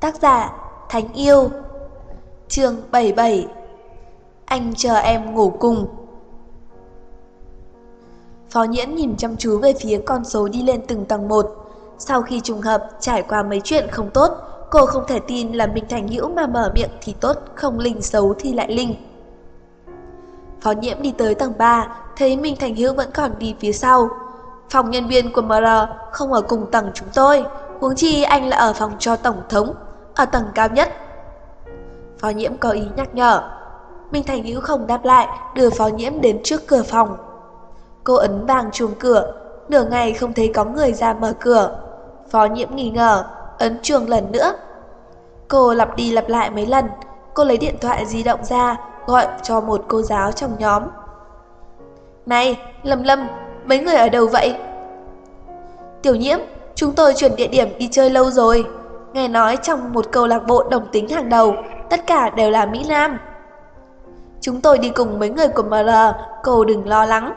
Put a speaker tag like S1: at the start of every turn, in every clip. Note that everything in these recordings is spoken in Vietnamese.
S1: Tác giả Thánh Yêu. Chương 77. Anh chờ em ngủ cùng. Phó Nhiễn nhìn chăm chú về phía con số đi lên từng tầng một. Sau khi trùng hợp trải qua mấy chuyện không tốt, cô không thể tin là Minh Thành Hữu mà mở miệng thì tốt, không linh xấu thì lại linh. Phó Nhiễm đi tới tầng 3, thấy Minh Thành Hữu vẫn còn đi phía sau. Phòng nhân viên của MR không ở cùng tầng chúng tôi, huống chi anh là ở phòng cho tổng thống, ở tầng cao nhất. Phó Nhiễm có ý nhắc nhở. Minh Thành Hữu không đáp lại, đưa Phó Nhiễm đến trước cửa phòng. Cô ấn vang chuông cửa, nửa ngày không thấy có người ra mở cửa. Phó Nhiễm nghi ngờ, ấn chuông lần nữa. Cô lặp đi lặp lại mấy lần. Cô lấy điện thoại di động ra, gọi cho một cô giáo trong nhóm. Này, Lâm Lâm, mấy người ở đâu vậy? Tiểu Nhiễm, chúng tôi chuyển địa điểm đi chơi lâu rồi. Nghe nói trong một câu lạc bộ đồng tính hàng đầu, tất cả đều là Mỹ Nam. Chúng tôi đi cùng mấy người của MR, cô đừng lo lắng.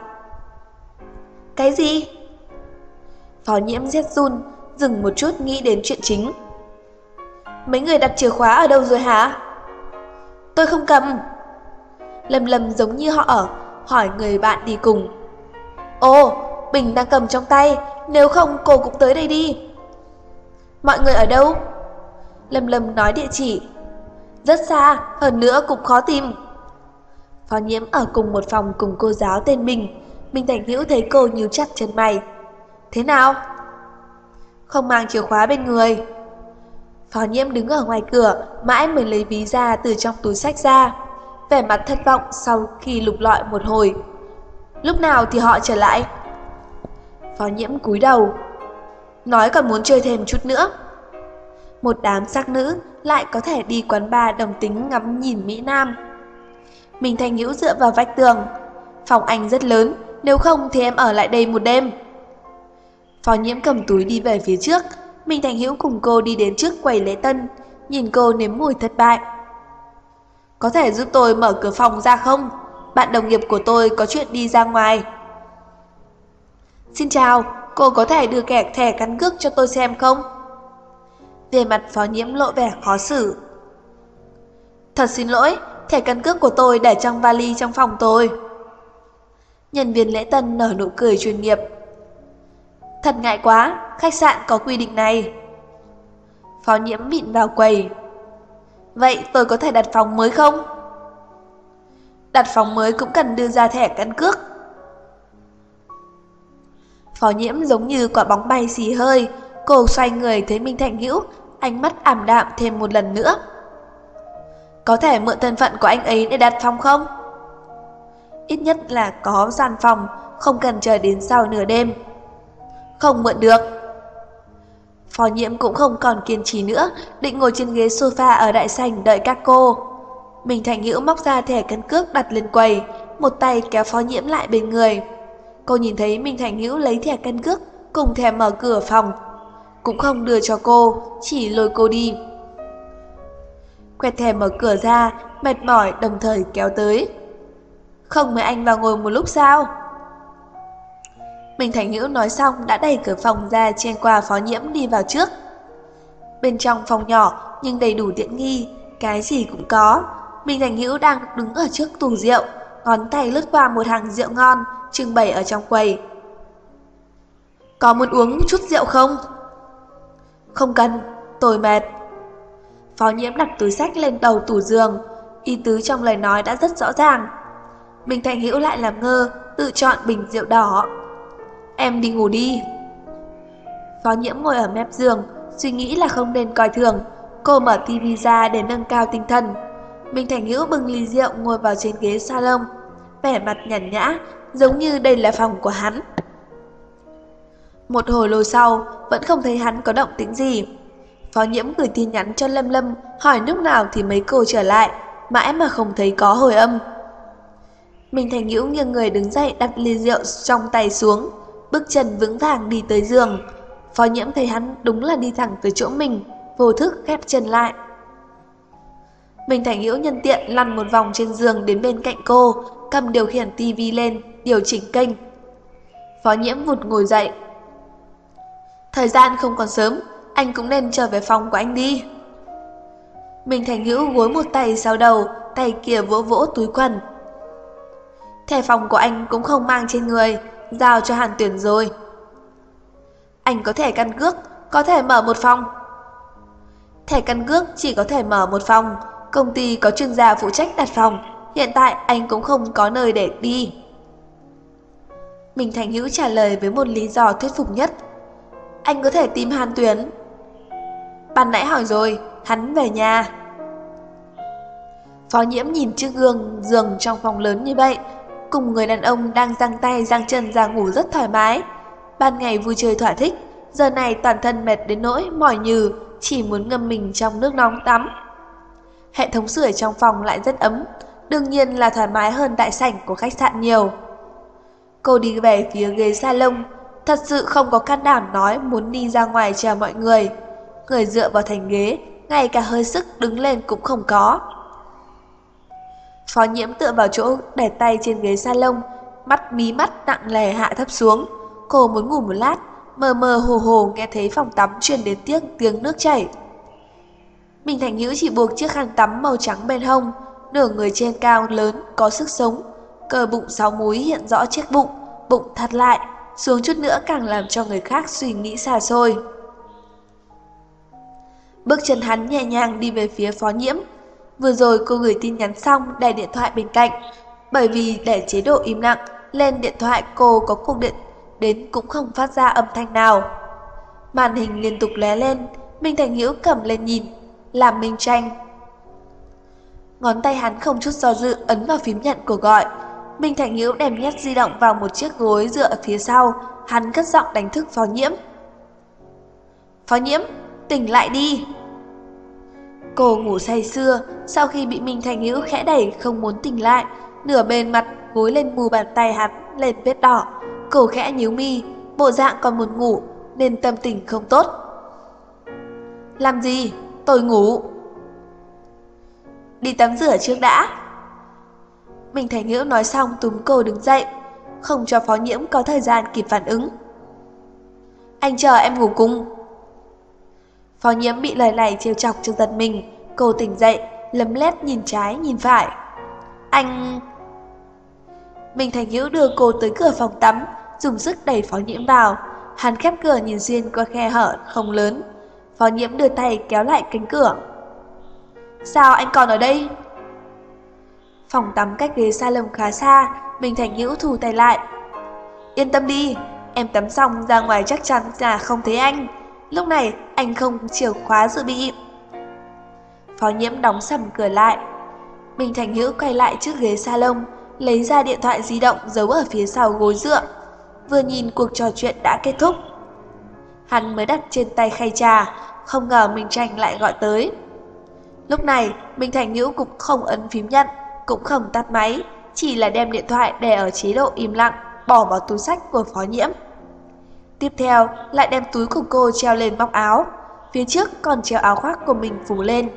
S1: Cái gì? Phó Nhiễm rét run, dừng một chút nghĩ đến chuyện chính. Mấy người đặt chìa khóa ở đâu rồi hả? Tôi không cầm. Lâm Lâm giống như họ hỏi người bạn đi cùng. Ồ, Bình đang cầm trong tay, nếu không cô cũng tới đây đi. Mọi người ở đâu? Lâm Lâm nói địa chỉ. Rất xa, hơn nữa cũng khó tìm. Phó Nhiễm ở cùng một phòng cùng cô giáo tên Minh. Minh Thành Hữu thấy cô nhíu chặt chân mày. Thế nào? Không mang chìa khóa bên người. Phó Nhiễm đứng ở ngoài cửa, mãi mới lấy ví ra từ trong túi xách ra. Vẻ mặt thất vọng sau khi lục lọi một hồi. Lúc nào thì họ trở lại? Phó Nhiễm cúi đầu. Nói còn muốn chơi thêm chút nữa. Một đám sắc nữ lại có thể đi quán bar đồng tính ngắm nhìn Mỹ Nam. Minh Thành Hữu dựa vào vách tường. Phòng anh rất lớn, nếu không thì em ở lại đây một đêm. Phó Nhiễm cầm túi đi về phía trước. Minh Thành Hữu cùng cô đi đến trước quầy lễ tân, nhìn cô nếm mùi thất bại. Có thể giúp tôi mở cửa phòng ra không? Bạn đồng nghiệp của tôi có chuyện đi ra ngoài. Xin chào, cô có thể đưa thẻ căn cước cho tôi xem không? Về mặt Phó Nhiễm lộ vẻ khó xử. Thật xin lỗi, thẻ căn cước của tôi để trong vali trong phòng tôi. Nhân viên lễ tân nở nụ cười chuyên nghiệp. Thật ngại quá, khách sạn có quy định này. Phó Nhiễm vịn vào quầy. Vậy tôi có thể đặt phòng mới không? Đặt phòng mới cũng cần đưa ra thẻ căn cước. Phó Nhiễm giống như quả bóng bay xì hơi. Cô xoay người thấy Minh Thành Hữu, ánh mắt ảm đạm thêm một lần nữa. Có thể mượn thân phận của anh ấy để đặt phòng không? Ít nhất là có gian phòng, không cần chờ đến sau nửa đêm. Không mượn được. Phó Nhiễm cũng không còn kiên trì nữa, định ngồi trên ghế sofa ở đại sảnh đợi các cô. Minh Thành Hữu móc ra thẻ căn cước đặt lên quầy, một tay kéo Phó Nhiễm lại bên người. Cô nhìn thấy Minh Thành Hữu lấy thẻ căn cước cùng thẻ mở cửa phòng, cũng không đưa cho cô, chỉ lôi cô đi. Quẹt thẻ mở cửa ra, mệt mỏi đồng thời kéo tới. Không mời anh vào ngồi một lúc sao? Minh Thành Hữu nói xong đã đẩy cửa phòng ra, chen qua Phó Nhiễm đi vào trước. Bên trong phòng nhỏ nhưng đầy đủ tiện nghi, cái gì cũng có. Minh Thành Hữu đang đứng ở trước tủ rượu, ngón tay lướt qua một hàng rượu ngon trưng bày ở trong quầy. Có muốn uống chút rượu không? Không cần, tôi mệt. Phó Nhiễm đặt túi xách lên đầu tủ giường, ý tứ trong lời nói đã rất rõ ràng. Minh Thành Hữu lại làm ngơ, tự chọn bình rượu đỏ. Em đi ngủ đi. Phó Nhiễm ngồi ở mép giường, suy nghĩ là không nên coi thường. Cô mở tivi ra để nâng cao tinh thần. Minh Thành Hữu bưng ly rượu ngồi vào trên ghế salon, vẻ mặt nhàn nhã, giống như đây là phòng của hắn. Một hồi lâu sau, vẫn không thấy hắn có động tĩnh gì. Phó Nhiễm gửi tin nhắn cho Lâm Lâm, hỏi lúc nào thì mấy cô trở lại, mãi mà không thấy có hồi âm. Minh Thành Hữu nghiêng người đứng dậy, đặt ly rượu trong tay xuống, bước chân vững vàng đi tới giường. Phó Nhiễm thấy hắn đúng là đi thẳng tới chỗ mình, vô thức khép chân lại. Minh Thành Hữu nhân tiện lăn một vòng trên giường đến bên cạnh cô, cầm điều khiển tivi lên, điều chỉnh kênh. Phó Nhiễm vụt ngồi dậy. Thời gian không còn sớm, anh cũng nên trở về phòng của anh đi. Minh Thành Hữu gối một tay sau đầu, tay kia vỗ vỗ túi quần. Thẻ phòng của anh cũng không mang trên người, giao cho Hàn Tuyển rồi. Anh có thẻ căn cước, có thể mở một phòng. Thẻ căn cước chỉ có thể mở một phòng, công ty có chuyên gia phụ trách đặt phòng, hiện tại anh cũng không có nơi để đi. Minh Thành Hữu trả lời với một lý do thuyết phục nhất. Anh có thể tìm Hàn Tuyển. Ban nãy hỏi rồi, hắn về nhà. Phó Nhiễm nhìn chiếc gương giường trong phòng lớn như vậy, cùng người đàn ông đang giang tay giang chân ra ngủ rất thoải mái. Ban ngày vui chơi thỏa thích, giờ này toàn thân mệt đến nỗi mỏi nhừ, chỉ muốn ngâm mình trong nước nóng tắm. Hệ thống sưởi trong phòng lại rất ấm, đương nhiên là thoải mái hơn đại sảnh của khách sạn nhiều. Cô đi về phía ghế salon, thật sự không có can đảm nói muốn đi ra ngoài chào mọi người. Người dựa vào thành ghế, ngay cả hơi sức đứng lên cũng không có. Phó Nhiễm tựa vào chỗ để tay trên ghế salon, mí mắt nặng nề hạ thấp xuống. Cô muốn ngủ một lát, mơ mơ hồ hồ nghe thấy phòng tắm truyền đến tiếng nước chảy. Minh Thành Hữu chỉ buộc chiếc khăn tắm màu trắng bên hông, nửa người trên cao lớn có sức sống, cơ bụng 6 múi hiện rõ chiếc bụng, bụng thắt lại, xuống chút nữa càng làm cho người khác suy nghĩ xa xôi. Bước chân hắn nhẹ nhàng đi về phía Phó Nhiễm. Vừa rồi cô gửi tin nhắn xong để điện thoại bên cạnh, bởi vì để chế độ im lặng, lên điện thoại cô có cuộc điện đến cũng không phát ra âm thanh nào. Màn hình liên tục lóe lên, Minh Thành Hữu cầm lên nhìn, làm Minh Tranh. Ngón tay hắn không chút do dự ấn vào phím nhận cuộc gọi. Minh Thành Hữu đem nhét di động vào một chiếc gối dựa ở phía sau, hắn cất giọng đánh thức Phó Nhiễm. Phó Nhiễm, tỉnh lại đi. Cô ngủ say sưa, sau khi bị Minh Thành Hữu khẽ đẩy không muốn tỉnh lại, nửa bên mặt gối lên mu bàn tay hắn lên vết đỏ. Cô khẽ nhíu mi, bộ dạng còn muốn ngủ nên tâm tình không tốt. Làm gì? Tôi ngủ. Đi tắm rửa trước đã. Minh Thành Hữu nói xong túm cô đứng dậy, không cho Phó Nhiễm có thời gian kịp phản ứng. Anh chờ em ngủ cùng. Phó Nhiễm bị lời này trêu chọc cho giật mình, cô tỉnh dậy, lấm lét nhìn trái nhìn phải. Anh... Minh Thành Hữu đưa cô tới cửa phòng tắm, dùng sức đẩy Phó Nhiễm vào. Hắn khép cửa nhìn xuyên qua khe hở không lớn. Phó Nhiễm đưa tay kéo lại cánh cửa. Sao anh còn ở đây? Phòng tắm cách ghế salon khá xa, Minh Thành Hữu thu tay lại. Yên tâm đi, em tắm xong ra ngoài chắc chắn là không thấy anh. Lúc này anh không chìa khóa dự bị. Phó Nhiễm đóng sầm cửa lại. Minh Thành Hữu quay lại trước ghế salon, lấy ra điện thoại di động giấu ở phía sau gối dựa. Vừa nhìn cuộc trò chuyện đã kết thúc, hắn mới đặt trên tay khay trà, không ngờ Minh Tranh lại gọi tới. Lúc này Minh Thành Hữu cũng không ấn phím nhận, cũng không tắt máy, chỉ là đem điện thoại để ở chế độ im lặng, bỏ vào túi xách của Phó Nhiễm. Tiếp theo lại đem túi của cô treo lên bọc áo, phía trước còn treo áo khoác của mình phủ lên.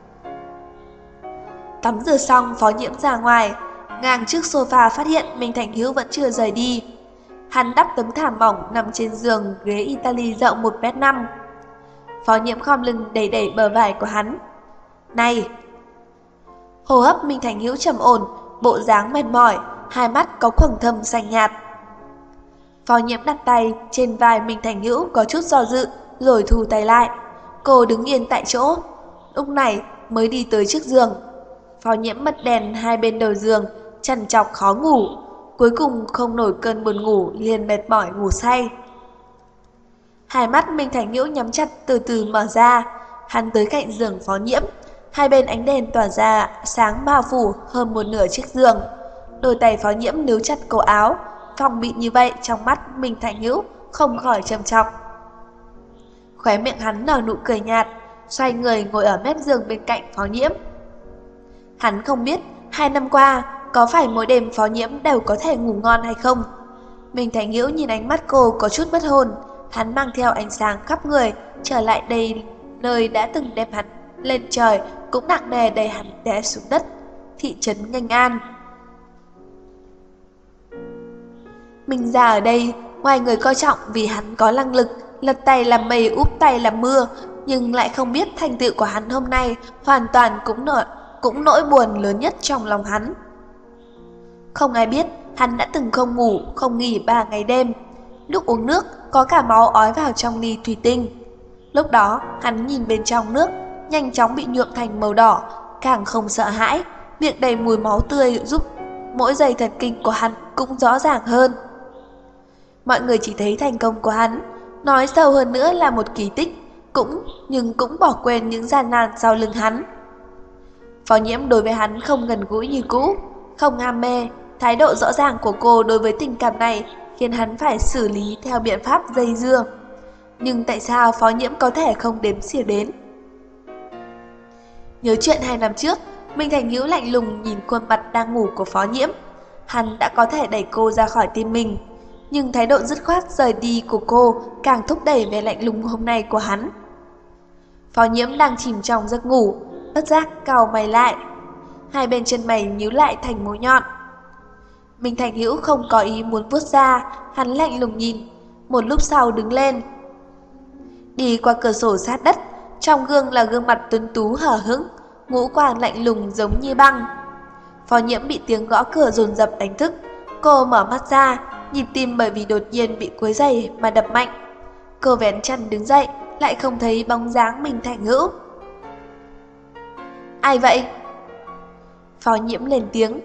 S1: Tắm rửa xong, Phó Nhiễm ra ngoài, ngang trước sofa phát hiện Minh Thành Hữu vẫn chưa rời đi. Hắn đắp tấm thảm mỏng nằm trên giường ghế Italy rộng 1m5. Phó Nhiễm khom lưng đẩy đẩy bờ vai của hắn. Này! Hô hấp Minh Thành Hữu trầm ổn, bộ dáng mệt mỏi, hai mắt có quầng thâm xanh nhạt. Phó Nhiễm đặt tay trên vai Minh Thành Hữu có chút do dự, rồi thu tay lại. Cô đứng yên tại chỗ, lúc này mới đi tới trước giường. Phó Nhiễm bật đèn hai bên đầu giường, trằn trọc khó ngủ, cuối cùng không nổi cơn buồn ngủ liền mệt mỏi ngủ say. Hai mắt Minh Thành Hữu nhắm chặt từ từ mở ra, hắn tới cạnh giường Phó Nhiễm, hai bên ánh đèn tỏa ra sáng bao phủ hơn một nửa chiếc giường. Đôi tay Phó Nhiễm níu chặt cổ áo, phòng bị như vậy trong mắt Minh Thành Hữu không khỏi trầm trọng. Khóe miệng hắn nở nụ cười nhạt, xoay người ngồi ở mép giường bên cạnh Phó Nhiễm. Hắn không biết 2 năm qua có phải mỗi đêm Phó Nhiễm đều có thể ngủ ngon hay không. Minh Thành Hữu nhìn ánh mắt cô có chút mất hồn, hắn mang theo ánh sáng khắp người trở lại đây, nơi đã từng đem hắn lên trời cũng nặng nề đẩy hắn té xuống đất, thị trấn Nghênh An. Mình ra ở đây, ngoài người coi trọng vì hắn có năng lực lật tay làm mây úp tay làm mưa, nhưng lại không biết thành tựu của hắn hôm nay hoàn toàn cũng nỗi buồn lớn nhất trong lòng hắn. Không ai biết hắn đã từng không ngủ, không nghỉ 3 ngày đêm. Lúc uống nước, có cả máu ói vào trong ly thủy tinh. Lúc đó, hắn nhìn bên trong nước, nhanh chóng bị nhuộm thành màu đỏ, càng không sợ hãi, miệng đầy mùi máu tươi giúp mỗi dây thần kinh của hắn cũng rõ ràng hơn. Mọi người chỉ thấy thành công của hắn, nói sâu hơn nữa là một kỳ tích, nhưng cũng bỏ quên những gian nan sau lưng hắn. Phó Nhiễm đối với hắn không gần gũi như cũ, không ham mê. Thái độ rõ ràng của cô đối với tình cảm này khiến hắn phải xử lý theo biện pháp dây dưa. Nhưng tại sao Phó Nhiễm có thể không đếm xỉa đến? Nhớ chuyện 2 năm trước, Minh Thành Hữu lạnh lùng nhìn khuôn mặt đang ngủ của Phó Nhiễm. Hắn đã có thể đẩy cô ra khỏi tim mình, nhưng thái độ dứt khoát rời đi của cô càng thúc đẩy vẻ lạnh lùng hôm nay của hắn. Phó Nhiễm đang chìm trong giấc ngủ, bất giác cau mày lại. Hai bên chân mày nhíu lại thành mũi nhọn. Minh Thành Hữu không có ý muốn vuốt ra, hắn lạnh lùng nhìn, một lúc sau đứng lên. Đi qua cửa sổ sát đất, trong gương là gương mặt tuấn tú hở hững, ngũ quan lạnh lùng giống như băng. Phó Nhiễm bị tiếng gõ cửa dồn dập đánh thức, cô mở mắt ra, nhịp tim bởi vì đột nhiên bị quấy rầy mà đập mạnh. Cô vén chăn đứng dậy, lại không thấy bóng dáng Minh Thành Hữu. Ai vậy? Phó Nhiễm lên tiếng.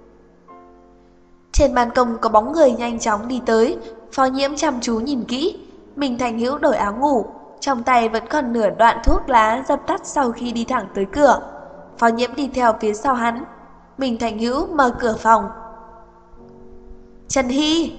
S1: Trên ban công có bóng người nhanh chóng đi tới, Phó Nhiễm chăm chú nhìn kỹ. Minh Thành Hữu đổi áo ngủ, trong tay vẫn còn nửa đoạn thuốc lá dập tắt sau khi đi thẳng tới cửa. Phó Nhiễm đi theo phía sau hắn. Minh Thành Hữu mở cửa phòng. Trần Hy!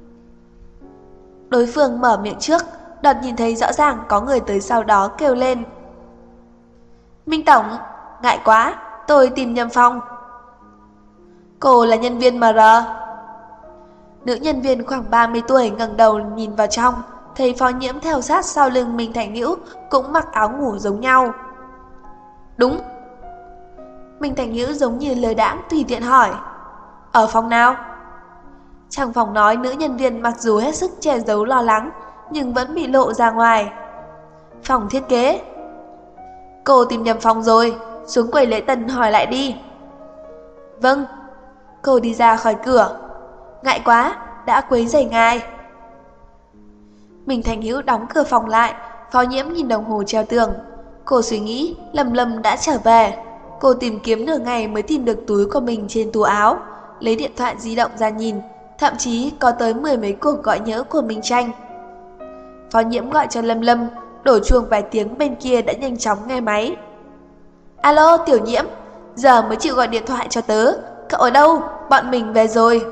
S1: Đối phương mở miệng trước, đột nhìn thấy rõ ràng có người tới sau đó kêu lên. Minh Tổng, ngại quá, tôi tìm nhầm phòng. Cô là nhân viên MR. Nữ nhân viên khoảng 30 tuổi ngẩng đầu nhìn vào trong, thấy Phó Nhiễm theo sát sau lưng Minh Thành Hữu cũng mặc áo ngủ giống nhau. Đúng. Minh Thành Hữu giống như lơ đãng tùy tiện hỏi. Ở phòng nào? Trong phòng nói nữ nhân viên mặc dù hết sức che giấu lo lắng, nhưng vẫn bị lộ ra ngoài. Phòng thiết kế. Cô tìm nhầm phòng rồi, xuống quầy lễ tân hỏi lại đi. Vâng. Cô đi ra khỏi cửa. Ngại quá, đã quấy rầy ngài. Minh Thành Hữu đóng cửa phòng lại. Phó Nhiễm nhìn đồng hồ treo tường. Cô suy nghĩ Lâm Lâm đã trở về. Cô tìm kiếm nửa ngày mới tìm được túi của mình trên tủ áo, lấy điện thoại di động ra nhìn, thậm chí có tới 10 mấy cuộc gọi nhỡ của Minh Tranh. Phó Nhiễm gọi cho Lâm Lâm, đổ chuông vài tiếng bên kia đã nhanh chóng nghe máy. Alo Tiểu Nhiễm, giờ mới chịu gọi điện thoại cho tớ. Cậu ở đâu? Bọn mình về rồi.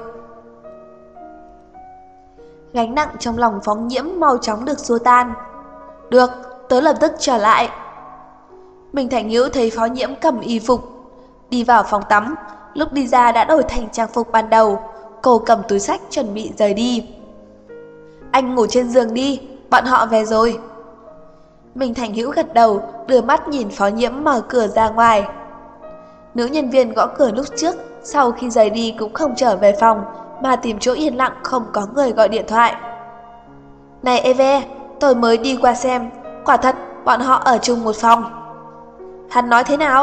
S1: Gánh nặng trong lòng Phó Nhiễm mau chóng được xua tan. Được, tớ lập tức trở lại. Minh Thành Hữu thấy Phó Nhiễm cầm y phục, đi vào phòng tắm, lúc đi ra đã đổi thành trang phục ban đầu. Cô cầm túi xách chuẩn bị rời đi. Anh ngủ trên giường đi, bọn họ về rồi. Minh Thành Hữu gật đầu, đưa mắt nhìn Phó Nhiễm mở cửa ra ngoài. Nữ nhân viên gõ cửa lúc trước, sau khi rời đi cũng không trở về phòng, mà tìm chỗ yên lặng không có người gọi điện thoại. Này Eve, tôi mới đi qua xem, quả thật bọn họ ở chung một phòng. Hắn nói thế nào?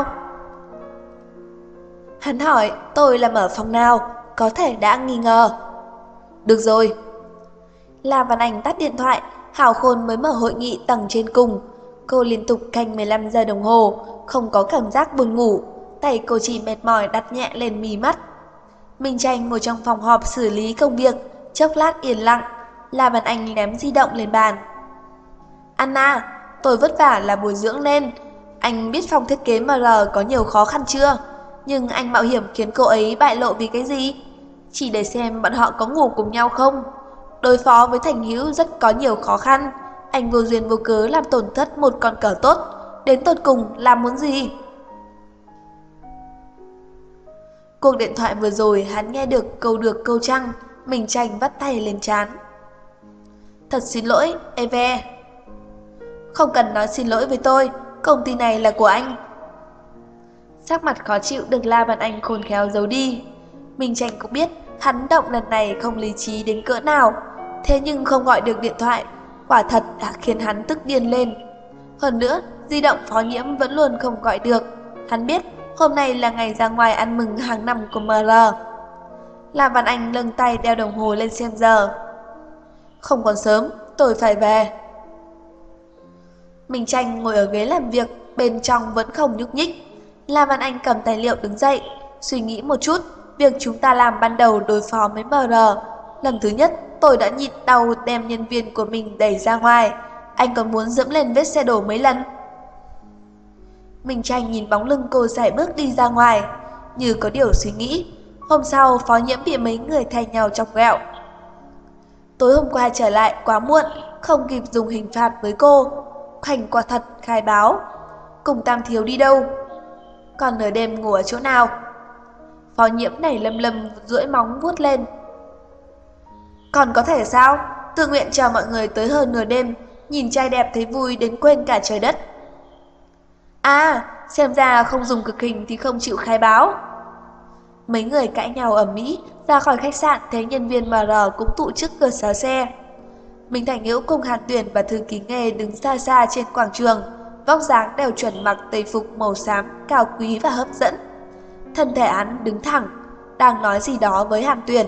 S1: Hắn hỏi tôi làm ở phòng nào, có thể đã nghi ngờ. Được rồi. La Văn Anh tắt điện thoại, Hảo Khôn mới mở hội nghị tầng trên cùng. Cô liên tục canh 15 giờ đồng hồ, không có cảm giác buồn ngủ, tay cô chỉ mệt mỏi đặt nhẹ lên mí mắt. Minh Tranh ngồi trong phòng họp xử lý công việc, chốc lát yên lặng, La Văn Anh ném di động lên bàn. Anna, tôi vất vả là bồi dưỡng lên. Anh biết phòng thiết kế MR có nhiều khó khăn chưa? Nhưng anh mạo hiểm khiến cô ấy bại lộ vì cái gì? Chỉ để xem bọn họ có ngủ cùng nhau không? Đối phó với Thành Hữu rất có nhiều khó khăn. Anh vô duyên vô cớ làm tổn thất một con cờ tốt. Đến tột cùng làm muốn gì? Cuộc điện thoại vừa rồi hắn nghe được câu trăng. Minh Tranh vắt tay lên trán. Thật xin lỗi, Eve. Không cần nói xin lỗi với tôi, công ty này là của anh. Sắc mặt khó chịu được La Văn Anh khôn khéo giấu đi. Minh Tranh cũng biết hắn động lần này không lý trí đến cỡ nào, thế nhưng không gọi được điện thoại, quả thật đã khiến hắn tức điên lên. Hơn nữa, di động Phó Nhiễm vẫn luôn không gọi được. Hắn biết hôm nay là ngày ra ngoài ăn mừng hàng năm của MR. Lam Văn Anh nâng tay đeo đồng hồ lên xem giờ. Không còn sớm, tôi phải về. Minh Tranh ngồi ở ghế làm việc, bên trong vẫn không nhúc nhích. Lam Văn Anh cầm tài liệu đứng dậy, suy nghĩ một chút. Việc chúng ta làm ban đầu đối phó với MR. Lần thứ nhất, tôi đã nhịn đau đem nhân viên của mình đẩy ra ngoài. Anh còn muốn dẫm lên vết xe đổ mấy lần. Minh Tranh nhìn bóng lưng cô sải bước đi ra ngoài, như có điều suy nghĩ. Hôm sau, Phó Nhiễm bị mấy người thay nhau chọc ghẹo. Tối hôm qua trở lại quá muộn, không kịp dùng hình phạt với cô. Khoảnh quả thật khai báo. Cùng Tam Thiếu đi đâu? Còn nửa đêm ngủ ở chỗ nào? Phó Nhiễm nảy lầm lầm duỗi móng vuốt lên. Còn có thể sao? Tự nguyện chào mọi người tới hơn nửa đêm, nhìn trai đẹp thấy vui đến quên cả trời đất. À, xem ra không dùng cực hình thì không chịu khai báo. Mấy người cãi nhau ầm ĩ, ra khỏi khách sạn thấy nhân viên MR cũng tụ trước cửa xá xe. Minh Thành Hữu cùng Hàn Tuyển và thư ký Nghê đứng xa xa trên quảng trường, vóc dáng đều chuẩn mặc tây phục màu xám, cao quý và hấp dẫn. Thân thể hắn đứng thẳng, đang nói gì đó với Hàn Tuyển.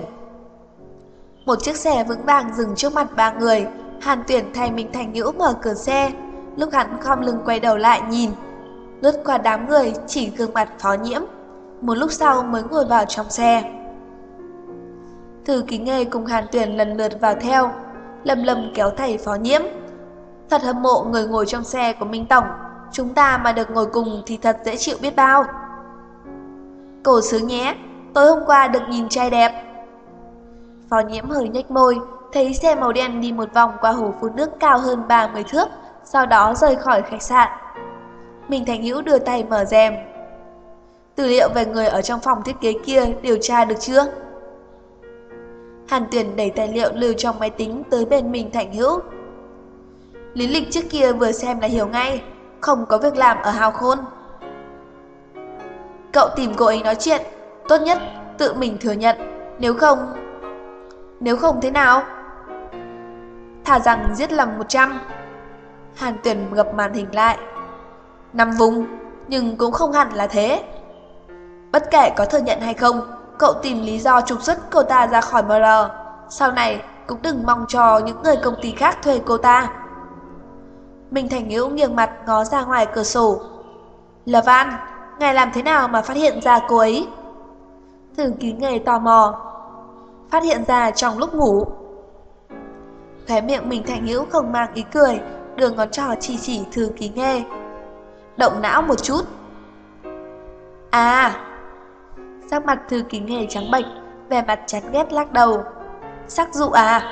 S1: Một chiếc xe vững vàng dừng trước mặt ba người. Hàn Tuyển thay Minh Thành Hữu mở cửa xe. Lúc hắn khom lưng quay đầu lại nhìn, lướt qua đám người chỉ gương mặt Phó Nhiễm. Một lúc sau mới ngồi vào trong xe. Thư ký Nghê cùng Hàn Tuyển lần lượt vào theo. Lầm lầm kéo thầy Phó Nhiễm. Thật hâm mộ người ngồi trong xe của Minh Tổng. Chúng ta mà được ngồi cùng thì thật dễ chịu biết bao. Cổ sướng nhé, tối hôm qua được nhìn trai đẹp. Phó Nhiễm hơi nhếch môi, thấy xe màu đen đi một vòng qua hồ phun nước cao hơn 30 thước, sau đó rời khỏi khách sạn. Minh Thành Hữu đưa tay mở rèm. Tư liệu về người ở trong phòng thiết kế kia điều tra được chưa? Hàn Tuyển đẩy tài liệu lưu trong máy tính tới bên Minh Thành Hữu. Lý lịch trước kia vừa xem là hiểu ngay, không có việc làm ở Hào Khôn. Cậu tìm cô ấy nói chuyện, tốt nhất tự mình thừa nhận, nếu không thế nào? Thà rằng giết lầm 100. Hàn Tuyển gập màn hình lại. 5 vùng, nhưng cũng không hẳn là thế. Bất kể có thừa nhận hay không, cậu tìm lý do trục xuất cô ta ra khỏi MR. Sau này cũng đừng mong cho những người công ty khác thuê cô ta. Minh Thành Hữu nghiêng mặt ngó ra ngoài cửa sổ. Là Văn, ngài làm thế nào mà phát hiện ra cô ấy? Thư ký Nghề tò mò. Phát hiện ra trong lúc ngủ. Khóe miệng Minh Thành Hữu không mang ý cười, đưa ngón trỏ chỉ Thư ký Nghề. Động não một chút. À, sắc mặt Thư ký Nghề trắng bệch, vẻ mặt chán ghét lắc đầu. Sắc dụ à?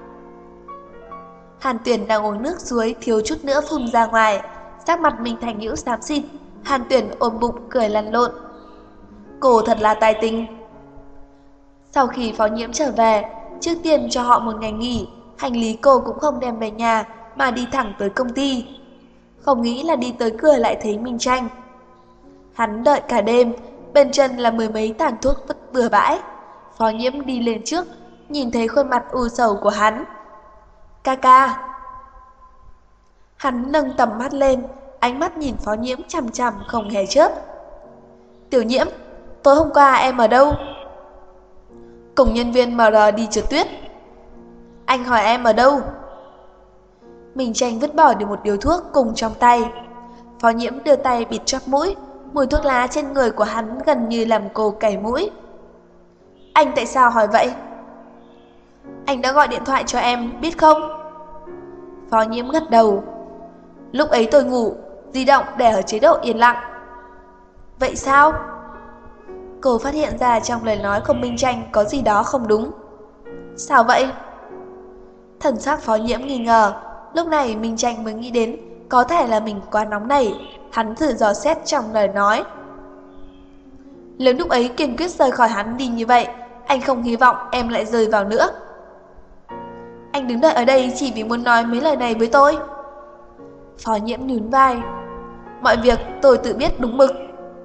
S1: Hàn Tuyển đang uống nước suối thiếu chút nữa phun ra ngoài, sắc mặt Minh Thành Hữu xám xịt. Hàn Tuyển ôm bụng cười lăn lộn. Cô thật là tài tình. Sau khi Phó Nhiễm trở về, trước tiên cho họ một ngày nghỉ, hành lý cô cũng không đem về nhà mà đi thẳng tới công ty. Không nghĩ là đi tới cửa lại thấy Minh Tranh. Hắn đợi cả đêm, bên chân là 10 mấy tàn thuốc vứt bừa bãi. Phó Nhiễm đi lên trước, nhìn thấy khuôn mặt u sầu của hắn. Ca ca. Hắn nâng tầm mắt lên, ánh mắt nhìn Phó Nhiễm chằm chằm không hề chớp. Tiểu Nhiễm, tối hôm qua em ở đâu? Cùng nhân viên MR đi trượt tuyết. Anh hỏi em ở đâu? Minh Tranh vứt bỏ được một điếu thuốc cùng trong tay. Phó Nhiễm đưa tay bịt chóp mũi, mùi thuốc lá trên người của hắn gần như làm cô cay mũi. Anh tại sao hỏi vậy? Anh đã gọi điện thoại cho em, biết không? Phó Nhiễm gật đầu. Lúc ấy tôi ngủ, di động để ở chế độ yên lặng. Vậy sao? Cô phát hiện ra trong lời nói của Minh Tranh có gì đó không đúng. Sao vậy? Thần sắc Phó Nhiễm nghi ngờ. Lúc này Minh Tranh mới nghĩ đến có thể là mình quá nóng nảy. Hắn thử dò xét trong lời nói. Nếu lúc ấy kiên quyết rời khỏi hắn đi như vậy, anh không hy vọng em lại rơi vào nữa. Anh đứng đợi ở đây chỉ vì muốn nói mấy lời này với tôi. Phó Nhiễm nhún vai. Mọi việc tôi tự biết đúng mực.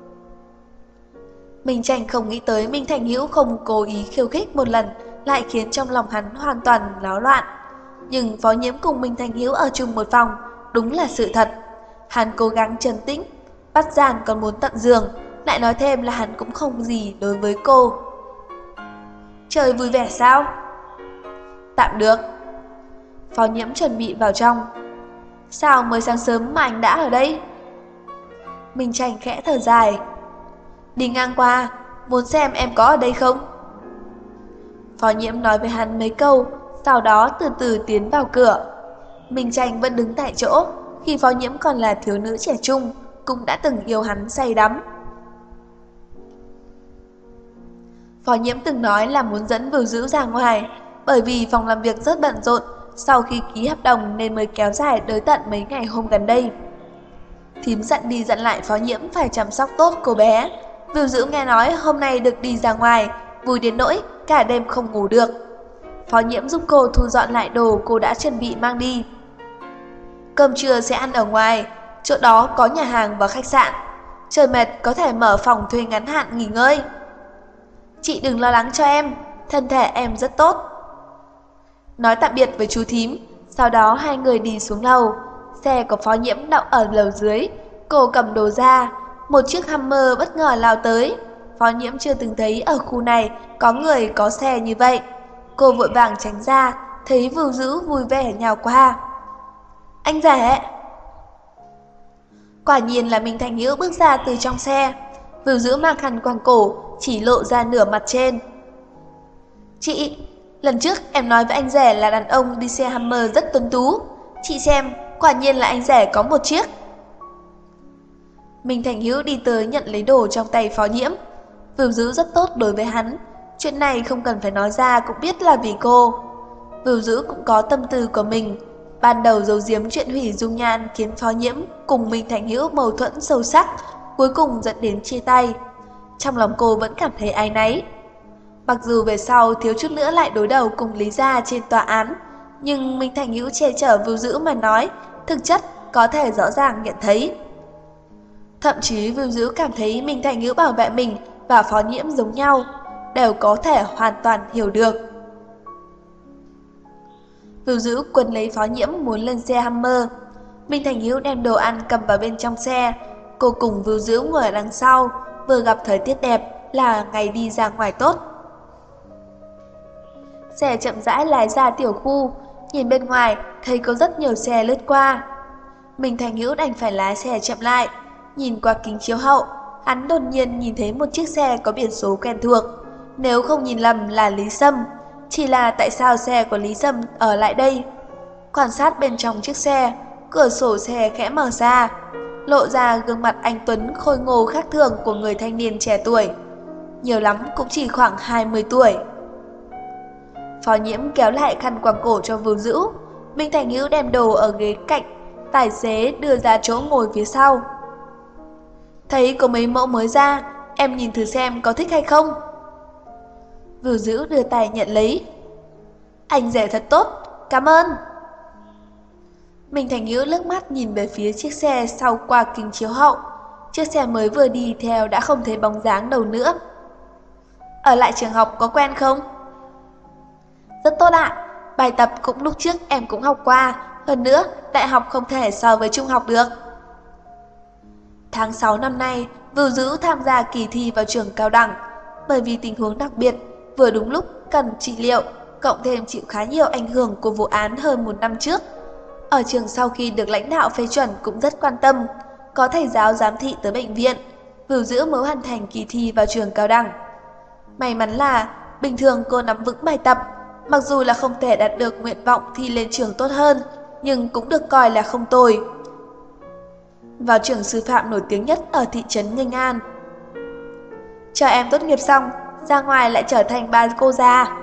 S1: Minh Tranh không nghĩ tới Minh Thành Hữu không cố ý khiêu khích một lần lại khiến trong lòng hắn hoàn toàn náo loạn. Nhưng Phó Nhiễm cùng Minh Thành Hữu ở chung một phòng, đúng là sự thật. Hắn cố gắng trấn tĩnh, bắt Giản còn muốn tận giường, lại nói thêm là hắn cũng không gì đối với cô. Chơi vui vẻ sao? Tạm được. Phó Nhiễm chuẩn bị vào trong. Sao mới sáng sớm mà anh đã ở đây? Minh Tranh khẽ thở dài. Đi ngang qua, muốn xem em có ở đây không? Phó Nhiễm nói với hắn mấy câu, sau đó từ từ tiến vào cửa. Minh Tranh vẫn đứng tại chỗ, khi Phó Nhiễm còn là thiếu nữ trẻ trung, cũng đã từng yêu hắn say đắm. Phó Nhiễm từng nói là muốn dẫn Vưu Dữ ra ngoài, bởi vì phòng làm việc rất bận rộn, sau khi ký hợp đồng nên mới kéo dài tới tận mấy ngày hôm gần đây. Thím dặn đi dặn lại Phó Nhiễm phải chăm sóc tốt cô bé. Vưu Dữ nghe nói hôm nay được đi ra ngoài, vui đến nỗi cả đêm không ngủ được. Phó Nhiễm giúp cô thu dọn lại đồ cô đã chuẩn bị mang đi. Cơm trưa sẽ ăn ở ngoài, chỗ đó có nhà hàng và khách sạn. Trời mệt có thể mở phòng thuê ngắn hạn nghỉ ngơi. Chị đừng lo lắng cho em, thân thể em rất tốt. Nói tạm biệt với chú thím, sau đó hai người đi xuống lầu. Xe của Phó Nhiễm đậu ở lầu dưới, cô cầm đồ ra, một chiếc Hummer bất ngờ lao tới. Phó Nhiễm chưa từng thấy ở khu này có người có xe như vậy. Cô vội vàng tránh ra, thấy Vưu Dữ vui vẻ nhào qua. Anh rể! Quả nhiên là Minh Thành Hữu bước ra từ trong xe. Vưu Dữ mang khăn quàng cổ, chỉ lộ ra nửa mặt trên. Chị, lần trước em nói với anh rể là đàn ông đi xe Hummer rất tuấn tú. Chị xem, quả nhiên là anh rể có một chiếc. Minh Thành Hữu đi tới nhận lấy đồ trong tay Phó Nhiễm. Vưu Dữ rất tốt đối với hắn, chuyện này không cần phải nói ra cũng biết là vì cô. Vưu Dữ cũng có tâm tư của mình. Ban đầu giấu giếm chuyện hủy dung nhan khiến Phó Nhiễm cùng Minh Thành Hữu mâu thuẫn sâu sắc, cuối cùng dẫn đến chia tay. Trong lòng cô vẫn cảm thấy áy náy. Mặc dù về sau thiếu chút nữa lại đối đầu cùng Lý Gia trên tòa án, nhưng Minh Thành Hữu che chở Vưu Dữ mà nói, thực chất có thể rõ ràng nhận thấy. Thậm chí Vưu Dữ cảm thấy Minh Thành Hữu bảo vệ mình và Phó Nhiễm giống nhau, đều có thể hoàn toàn hiểu được. Vưu Dữ quấn lấy Phó Nhiễm muốn lên xe Hummer. Minh Thành Hữu đem đồ ăn cầm vào bên trong xe. Cô cùng Vưu Dữ ngồi ở đằng sau, vừa gặp thời tiết đẹp là ngày đi ra ngoài tốt. Xe chậm rãi lái ra tiểu khu, nhìn bên ngoài thấy có rất nhiều xe lướt qua. Minh Thành Hữu đành phải lái xe chậm lại, nhìn qua kính chiếu hậu, hắn đột nhiên nhìn thấy một chiếc xe có biển số quen thuộc. Nếu không nhìn lầm là Lý Sâm, chỉ là tại sao xe của Lý Sâm ở lại đây? Quan sát bên trong chiếc xe, cửa sổ xe khẽ mở ra, lộ ra gương mặt anh tuấn khôi ngô khác thường của người thanh niên trẻ tuổi. Nhiều lắm cũng chỉ khoảng 20 tuổi. Phó Nhiễm kéo lại khăn quàng cổ cho Vưu Dữ. Minh Thành Hữu đem đồ ở ghế cạnh, tài xế đưa ra chỗ ngồi phía sau. Thấy có mấy mẫu mới ra, em nhìn thử xem có thích hay không? Vưu Dữ đưa tay nhận lấy. Anh rể thật tốt, cảm ơn. Minh Thành Hữu liếc mắt nhìn về phía chiếc xe sau qua kính chiếu hậu. Chiếc xe mới vừa đi theo đã không thấy bóng dáng đâu nữa. Ở lại trường học có quen không? Rất tốt ạ, bài tập cũng lúc trước em cũng học qua, hơn nữa đại học không thể so với trung học được. Tháng 6 năm nay, Vưu Dữ tham gia kỳ thi vào trường cao đẳng. Bởi vì tình huống đặc biệt, vừa đúng lúc cần trị liệu, cộng thêm chịu khá nhiều ảnh hưởng của vụ án hơn một năm trước. Ở trường sau khi được lãnh đạo phê chuẩn cũng rất quan tâm, có thầy giáo giám thị tới bệnh viện, Vưu Dữ mới hoàn thành kỳ thi vào trường cao đẳng. May mắn là bình thường cô nắm vững bài tập, mặc dù là không thể đạt được nguyện vọng thi lên trường tốt hơn, nhưng cũng được coi là không tồi. Vào trường sư phạm nổi tiếng nhất ở thị trấn Nghênh An. Chờ em tốt nghiệp xong, ra ngoài lại trở thành bà cô già.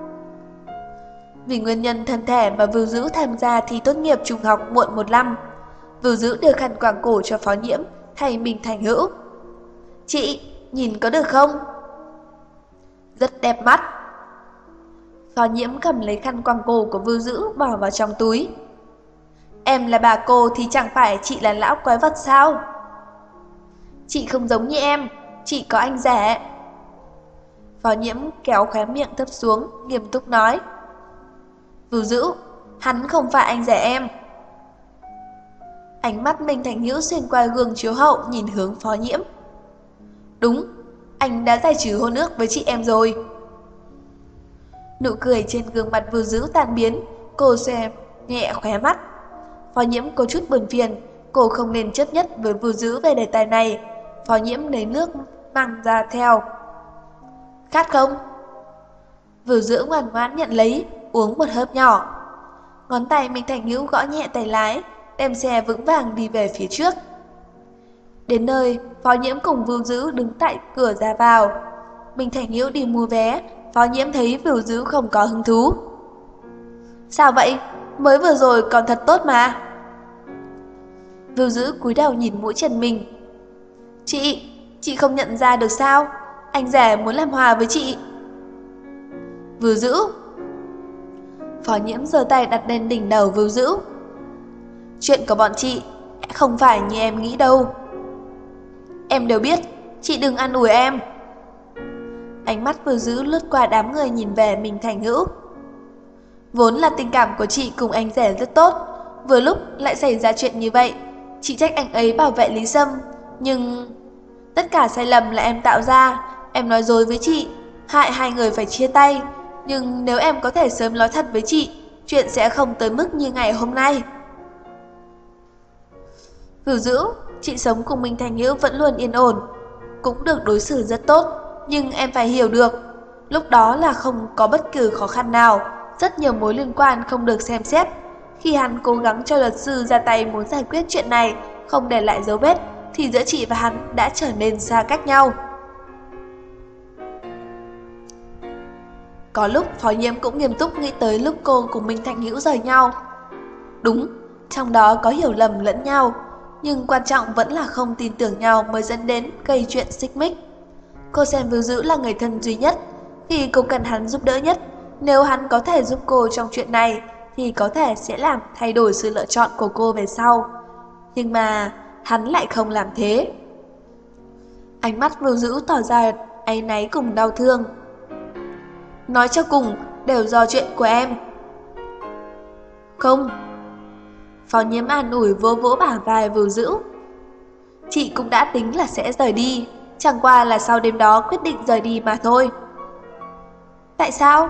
S1: Vì nguyên nhân thân thể mà Vưu Dữ tham gia thi tốt nghiệp trung học muộn một năm. Vưu Dữ đưa khăn quàng cổ cho Phó Nhiễm thay Minh Thành Hữu. Chị, nhìn có được không? Rất đẹp mắt. Phó Nhiễm cầm lấy khăn quàng cổ của Vưu Dữ bỏ vào trong túi. Em là bà cô thì chẳng phải chị là lão quái vật sao? Chị không giống như em, chị có anh rể. Phó Nhiễm kéo khóe miệng thấp xuống, nghiêm túc nói. Vưu Dữ, hắn không phải anh rể em. Ánh mắt Minh Thành Hữu xuyên qua gương chiếu hậu nhìn hướng Phó Nhiễm. Đúng, anh đã giải trừ hôn ước với chị em rồi. Nụ cười trên gương mặt Vưu Dữ tan biến, cô xem nhẹ khóe mắt. Phó Nhiễm có chút buồn phiền, cô không nên chấp nhất với Vưu Dữ về đề tài này. Phó Nhiễm lấy nước mang ra theo. Khát không? Vưu Dữ ngoan ngoãn nhận lấy, uống một hớp nhỏ. Ngón tay Minh Thành Hữu gõ nhẹ tay lái, đem xe vững vàng đi về phía trước. Đến nơi, Phó Nhiễm cùng Vưu Dữ đứng tại cửa ra vào. Minh Thành Hữu đi mua vé, Phó Nhiễm thấy Vưu Dữ không có hứng thú. Sao vậy? Mới vừa rồi còn thật tốt mà. Vưu Dữ cúi đầu nhìn mũi chân mình. Chị không nhận ra được sao? Anh rể muốn làm hòa với chị. Vưu Dữ. Phó Nhiễm giơ tay đặt lên đỉnh đầu Vưu Dữ. Chuyện của bọn chị không phải như em nghĩ đâu. Em đều biết, chị đừng an ủi em. Ánh mắt Vưu Dữ lướt qua đám người nhìn về Minh Thành Hữu. Vốn là tình cảm của chị cùng anh rể rất tốt, vừa lúc lại xảy ra chuyện như vậy. Chị trách anh ấy bảo vệ Lý Sâm, nhưng tất cả sai lầm là em tạo ra. Em nói dối với chị, hại hai người phải chia tay. Nhưng nếu em có thể sớm nói thật với chị, chuyện sẽ không tới mức như ngày hôm nay. Vưu Dữ, chị sống cùng Minh Thành Hữu vẫn luôn yên ổn, cũng được đối xử rất tốt. Nhưng em phải hiểu được, lúc đó là không có bất cứ khó khăn nào, rất nhiều mối liên quan không được xem xét. Khi hắn cố gắng cho luật sư ra tay muốn giải quyết chuyện này, không để lại dấu vết, thì giữa chị và hắn đã trở nên xa cách nhau. Có lúc Phó Nhiễm cũng nghiêm túc nghĩ tới lúc cô cùng Minh Thành Hữu rời nhau. Đúng, trong đó có hiểu lầm lẫn nhau, nhưng quan trọng vẫn là không tin tưởng nhau mới dẫn đến gây chuyện xích mích. Cô xem Vưu Dữ là người thân duy nhất, khi cô cần hắn giúp đỡ nhất. Nếu hắn có thể giúp cô trong chuyện này, thì có thể sẽ làm thay đổi sự lựa chọn của cô về sau. Nhưng mà hắn lại không làm thế. Ánh mắt Vưu Dữ tỏ ra áy náy cùng đau thương. Nói cho cùng, đều do chuyện của em. Không. Phó Nhiễm an ủi vỗ vỗ bả vai Vưu Dữ. Chị cũng đã tính là sẽ rời đi, chẳng qua là sau đêm đó quyết định rời đi mà thôi. Tại sao?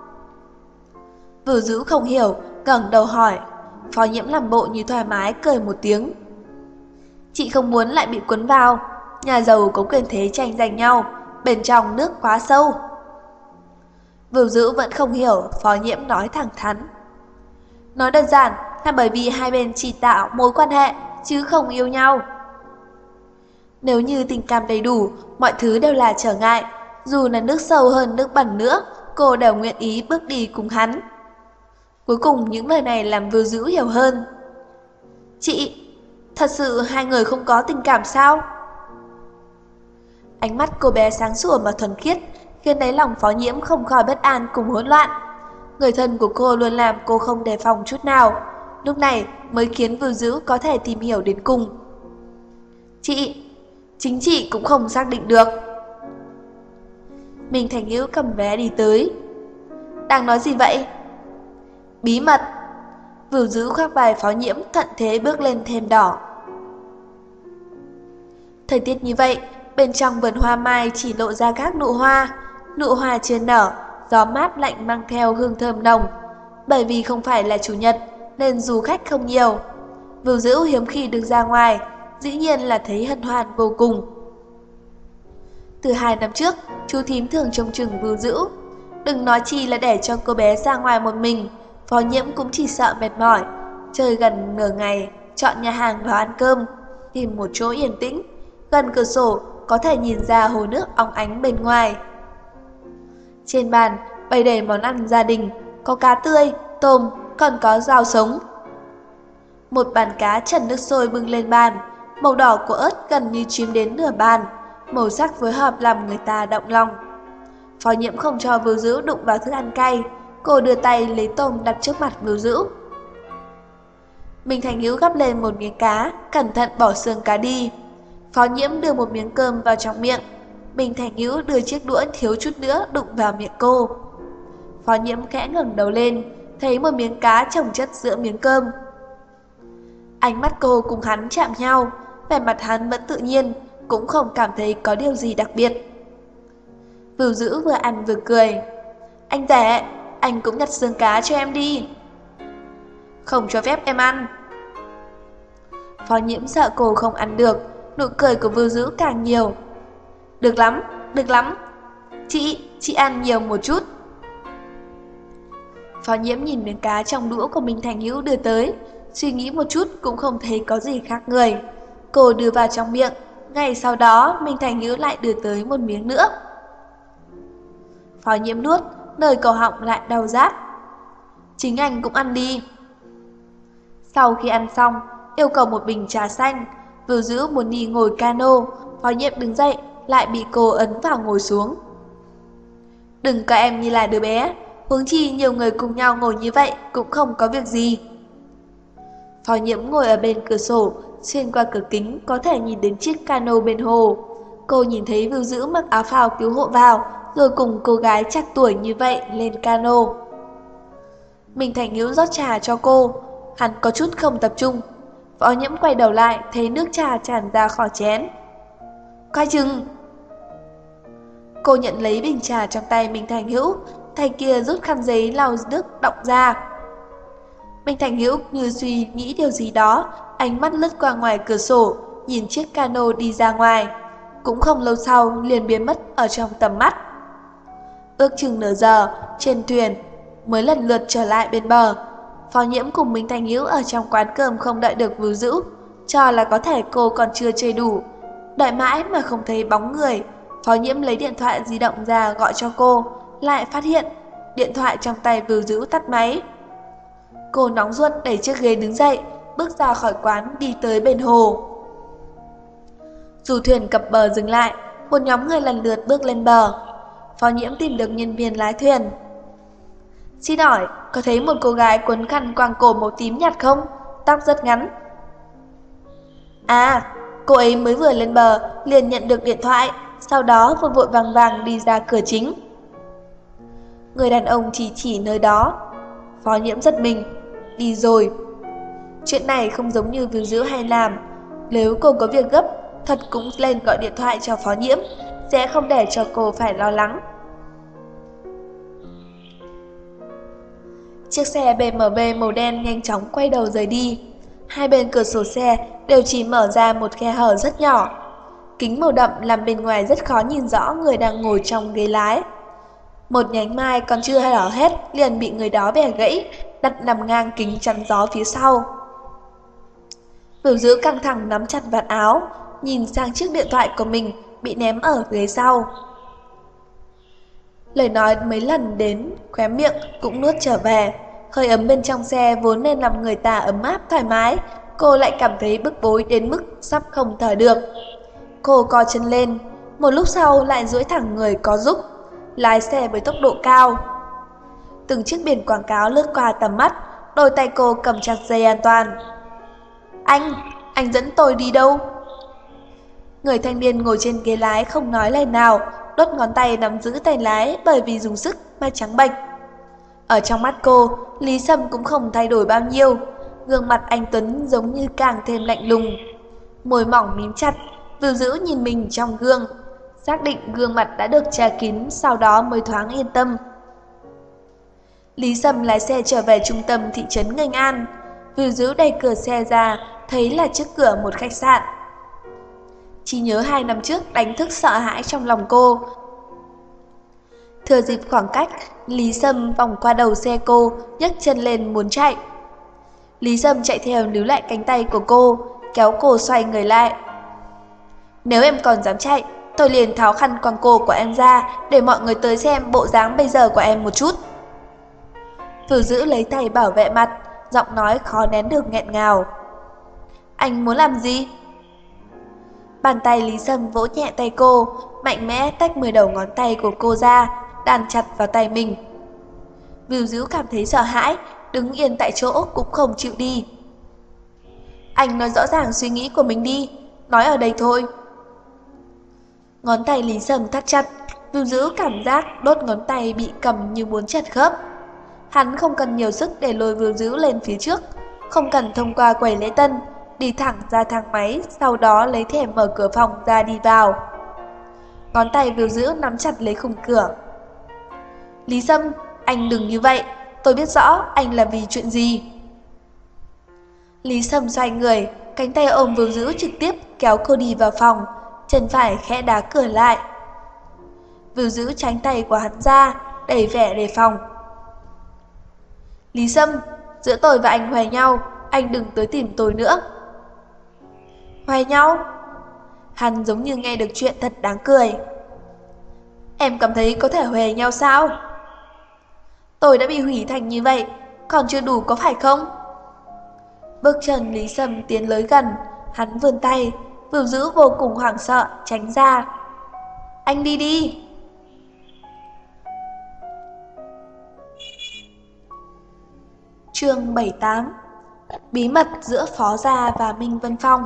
S1: Vưu Dữ không hiểu, ngẩng đầu hỏi. Phó Nhiễm làm bộ như thoải mái cười một tiếng. Chị không muốn lại bị cuốn vào. Nhà giàu có quyền thế tranh giành nhau, bên trong nước quá sâu. Vưu Dữ vẫn không hiểu, Phó Nhiễm nói thẳng thắn. Nói đơn giản là bởi vì hai bên chỉ tạo mối quan hệ, chứ không yêu nhau. Nếu như tình cảm đầy đủ, mọi thứ đều là trở ngại. Dù là nước sâu hơn nước bẩn nữa, cô đều nguyện ý bước đi cùng hắn. Cuối cùng những lời này làm Vưu Dữ hiểu hơn. Chị, thật sự hai người không có tình cảm sao? Ánh mắt cô bé sáng sủa mà thuần khiết, khiến đáy lòng Phó Nhiễm không khỏi bất an cùng hỗn loạn. Người thân của cô luôn làm cô không đề phòng chút nào, lúc này mới khiến Vưu Dữ có thể tìm hiểu đến cùng. Chính chị cũng không xác định được. Minh Thành Hữu cầm vé đi tới. Đang nói gì vậy? Bí mật. Vưu Dữ khoác vai Phó Nhiễm thuận thế bước lên thềm đỏ. Thời tiết như vậy, bên trong vườn hoa mai chỉ lộ ra các nụ hoa chưa nở, gió mát lạnh mang theo hương thơm nồng. Bởi vì không phải là chủ nhật nên du khách không nhiều. Vưu Dữ hiếm khi được ra ngoài, dĩ nhiên là thấy hân hoan vô cùng. Từ 2 năm trước, chú thím thường trông chừng Vưu Dữ. Đừng nói chi là để cho cô bé ra ngoài một mình, Phó Nhiễm cũng chỉ sợ mệt mỏi. Chơi gần nửa ngày, chọn nhà hàng vào ăn cơm, tìm một chỗ yên tĩnh. Gần cửa sổ có thể nhìn ra hồ nước óng ánh bên ngoài. Trên bàn bày đầy món ăn gia đình, có cá tươi, tôm, còn có rau sống. Một bàn cá trần nước sôi bưng lên bàn, màu đỏ của ớt gần như chiếm đến nửa bàn, màu sắc phối hợp làm người ta động lòng. Phó Nhiễm không cho Vưu Dữ đụng vào thức ăn cay, cô đưa tay lấy tôm đặt trước mặt Vưu Dữ. Minh Thành Hữu gắp lên một miếng cá, cẩn thận bỏ xương cá đi. Phó Nhiễm đưa một miếng cơm vào trong miệng. Minh Thành Hữu đưa chiếc đũa thiếu chút nữa đụng vào miệng cô. Phó Nhiễm khẽ ngẩng đầu lên, thấy một miếng cá chồng chất giữa miếng cơm. Ánh mắt cô cùng hắn chạm nhau, vẻ mặt hắn vẫn tự nhiên, cũng không cảm thấy có điều gì đặc biệt. Vưu Dữ vừa ăn vừa cười. Anh rể, anh cũng nhặt xương cá cho em đi. Không cho phép em ăn. Phó Nhiễm sợ cô không ăn được, nụ cười của Vưu Dữ càng nhiều. Được lắm, được lắm. Chị ăn nhiều một chút. Phó Nhiễm nhìn miếng cá trong đũa của Minh Thành Hữu đưa tới, suy nghĩ một chút cũng không thấy có gì khác người. Cô đưa vào trong miệng, ngay sau đó Minh Thành Hữu lại đưa tới một miếng nữa. Phó Nhiễm nuốt, nơi cổ họng lại đau rát. Chính anh cũng ăn đi. Sau khi ăn xong, yêu cầu một bình trà xanh. Vưu Dữ muốn đi ngồi cano, Phó Nhiễm đứng dậy, lại bị cô ấn vào ngồi xuống. Đừng coi em như là đứa bé, huống chi nhiều người cùng nhau ngồi như vậy cũng không có việc gì. Phó Nhiễm ngồi ở bên cửa sổ, xuyên qua cửa kính có thể nhìn đến chiếc cano bên hồ. Cô nhìn thấy Vưu Dữ mặc áo phao cứu hộ vào, rồi cùng cô gái trạc tuổi như vậy lên cano. Minh Thành Hữu rót trà cho cô, hắn có chút không tập trung. Phó Nhiễm quay đầu lại thấy nước trà tràn ra khỏi chén. Coi chừng! Cô nhận lấy bình trà trong tay Minh Thành Hữu, tay kia rút khăn giấy lau nước đọng ra. Minh Thành Hữu như suy nghĩ điều gì đó, ánh mắt lướt qua ngoài cửa sổ, nhìn chiếc cano đi ra ngoài. Cũng không lâu sau liền biến mất ở trong tầm mắt. Ước chừng nửa giờ, trên thuyền mới lần lượt trở lại bên bờ. Phó Nhiễm cùng Minh Thành Hữu ở trong quán cơm không đợi được Vưu Dữ, cho là có thể cô còn chưa chơi đủ. Đợi mãi mà không thấy bóng người, Phó Nhiễm lấy điện thoại di động ra gọi cho cô, lại phát hiện điện thoại trong tay Vưu Dữ tắt máy. Cô nóng ruột đẩy chiếc ghế đứng dậy, bước ra khỏi quán đi tới bên hồ. Dù thuyền cập bờ dừng lại, một nhóm người lần lượt bước lên bờ. Phó Nhiễm tìm được nhân viên lái thuyền. Xin hỏi, có thấy một cô gái quấn khăn quàng cổ màu tím nhạt không? Tóc rất ngắn. À, cô ấy mới vừa lên bờ, liền nhận được điện thoại, sau đó vội vội vàng vàng đi ra cửa chính. Người đàn ông chỉ nơi đó. Phó Nhiễm giật mình. Đi rồi. Chuyện này không giống như Vưu Dữ hay làm. Nếu cô có việc gấp, thật cũng lên gọi điện thoại cho Phó Nhiễm, sẽ không để cho cô phải lo lắng. Chiếc xe BMW màu đen nhanh chóng quay đầu rời đi. Hai bên cửa sổ xe đều chỉ mở ra một khe hở rất nhỏ. Kính màu đậm làm bên ngoài rất khó nhìn rõ người đang ngồi trong ghế lái. Một nhánh mai còn chưa hở hết liền bị người đó bẻ gãy, đặt nằm ngang kính chắn gió phía sau. Vưu Dữ căng thẳng nắm chặt vạt áo, nhìn sang chiếc điện thoại của mình bị ném ở ghế sau. Lời nói mấy lần đến khóe miệng cũng nuốt trở về. Hơi ấm bên trong xe vốn nên làm người ta ấm áp thoải mái, cô lại cảm thấy bức bối đến mức sắp không thở được. Cô co chân lên, một lúc sau lại duỗi thẳng người có giúp, lái xe với tốc độ cao. Từng chiếc biển quảng cáo lướt qua tầm mắt, đôi tay cô cầm chặt dây an toàn. Anh dẫn tôi đi đâu? Người thanh niên ngồi trên ghế lái không nói lời nào, đốt ngón tay nắm giữ tay lái bởi vì dùng sức mà trắng bệch. Ở trong mắt cô, Lý Sâm cũng không thay đổi bao nhiêu, gương mặt anh Tuấn giống như càng thêm lạnh lùng. Môi mỏng mím chặt, Vưu Dữ nhìn mình trong gương, xác định gương mặt đã được che kín, sau đó mới thoáng yên tâm. Lý Sâm lái xe trở về trung tâm thị trấn Nghênh An. Vưu Dữ đẩy cửa xe ra, thấy là trước cửa một khách sạn. Chỉ nhớ 2 năm trước đánh thức sợ hãi trong lòng cô. Thừa dịp khoảng cách, Lý Sâm vòng qua đầu xe cô, nhấc chân lên muốn chạy. Lý Sâm chạy theo níu lại cánh tay của cô, kéo cô xoay người lại. Nếu em còn dám chạy, tôi liền tháo khăn quàng cổ của em ra để mọi người tới xem bộ dáng bây giờ của em một chút. Vưu Dữ lấy tay bảo vệ mặt, giọng nói khó nén được nghẹn ngào. Anh muốn làm gì? Bàn tay Lý Sâm vỗ nhẹ tay cô, mạnh mẽ tách 10 đầu ngón tay của cô ra, đàn chặt vào tay mình. Vưu Dữ cảm thấy sợ hãi, đứng yên tại chỗ cũng không chịu đi. Anh nói rõ ràng suy nghĩ của mình đi, nói ở đây thôi. Ngón tay Lý Sâm thắt chặt, Vưu Dữ cảm giác đốt ngón tay bị cầm như muốn chặt khớp. Hắn không cần nhiều sức để lôi Vưu Dữ lên phía trước, không cần thông qua quầy lễ tân, đi thẳng ra thang máy, sau đó lấy thẻ mở cửa phòng ra đi vào. Ngón tay Vưu Dữ nắm chặt lấy khung cửa. Lý Sâm, anh đừng như vậy, tôi biết rõ anh là vì chuyện gì. Lý Sâm xoay người, cánh tay ôm Vưu Dữ trực tiếp kéo cô đi vào phòng, chân phải khẽ đá cửa lại. Vưu Dữ tránh tay của hắn ra, đầy vẻ đề phòng. Lý Sâm, giữa tôi và anh hoè nhau, anh đừng tới tìm tôi nữa. Hoè nhau? Hắn giống như nghe được chuyện thật đáng cười. Em cảm thấy có thể hoè nhau sao? Tôi đã bị hủy thành như vậy, còn chưa đủ có phải không? Bước chân Lý Sâm tiến tới gần, hắn vươn tay, Vưu Dữ vô cùng hoảng sợ, tránh ra. Anh đi đi. Chương 78. Bí mật giữa Phó Gia và Minh Vân Phong.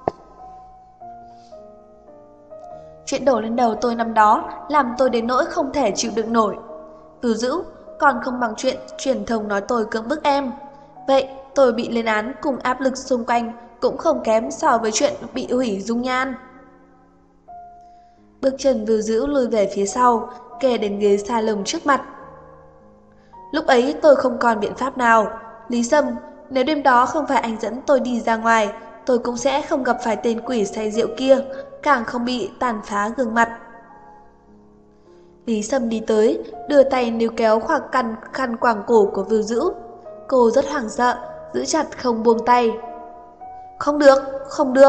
S1: Chuyện đổ lên đầu tôi năm đó làm tôi đến nỗi không thể chịu đựng nổi. Vưu Dữ còn không bằng chuyện truyền thông nói tôi cưỡng bức em. Vậy tôi bị lên án cùng áp lực xung quanh cũng không kém so với chuyện bị hủy dung nhan. Bước chân Vưu Dữ lùi về phía sau, kề đến ghế salon trước mặt. Lúc ấy tôi không còn biện pháp nào. Lý Sâm, nếu đêm đó không phải anh dẫn tôi đi ra ngoài, tôi cũng sẽ không gặp phải tên quỷ say rượu kia, càng không bị tàn phá gương mặt. Lý Sâm đi tới, đưa tay níu kéo khoảng khăn quàng cổ của Vưu Dữ. Cô rất hoảng sợ, giữ chặt không buông tay. Không được, không được.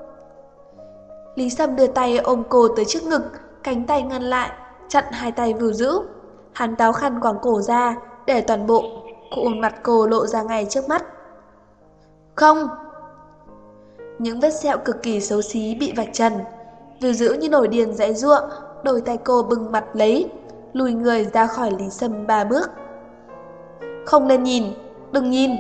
S1: Lý Sâm đưa tay ôm cô tới trước ngực, cánh tay ngăn lại, chặn hai tay Vưu Dữ. Hắn táo khăn quàng cổ ra, để toàn bộ khuôn mặt cô lộ ra ngay trước mắt. Không. Những vết sẹo cực kỳ xấu xí bị vạch trần. Vưu Dữ như nổi điên giãy giụa, đôi tay cô bưng mặt lấy, lùi người ra khỏi Lý Sâm 3 bước. Không nên nhìn, đừng nhìn.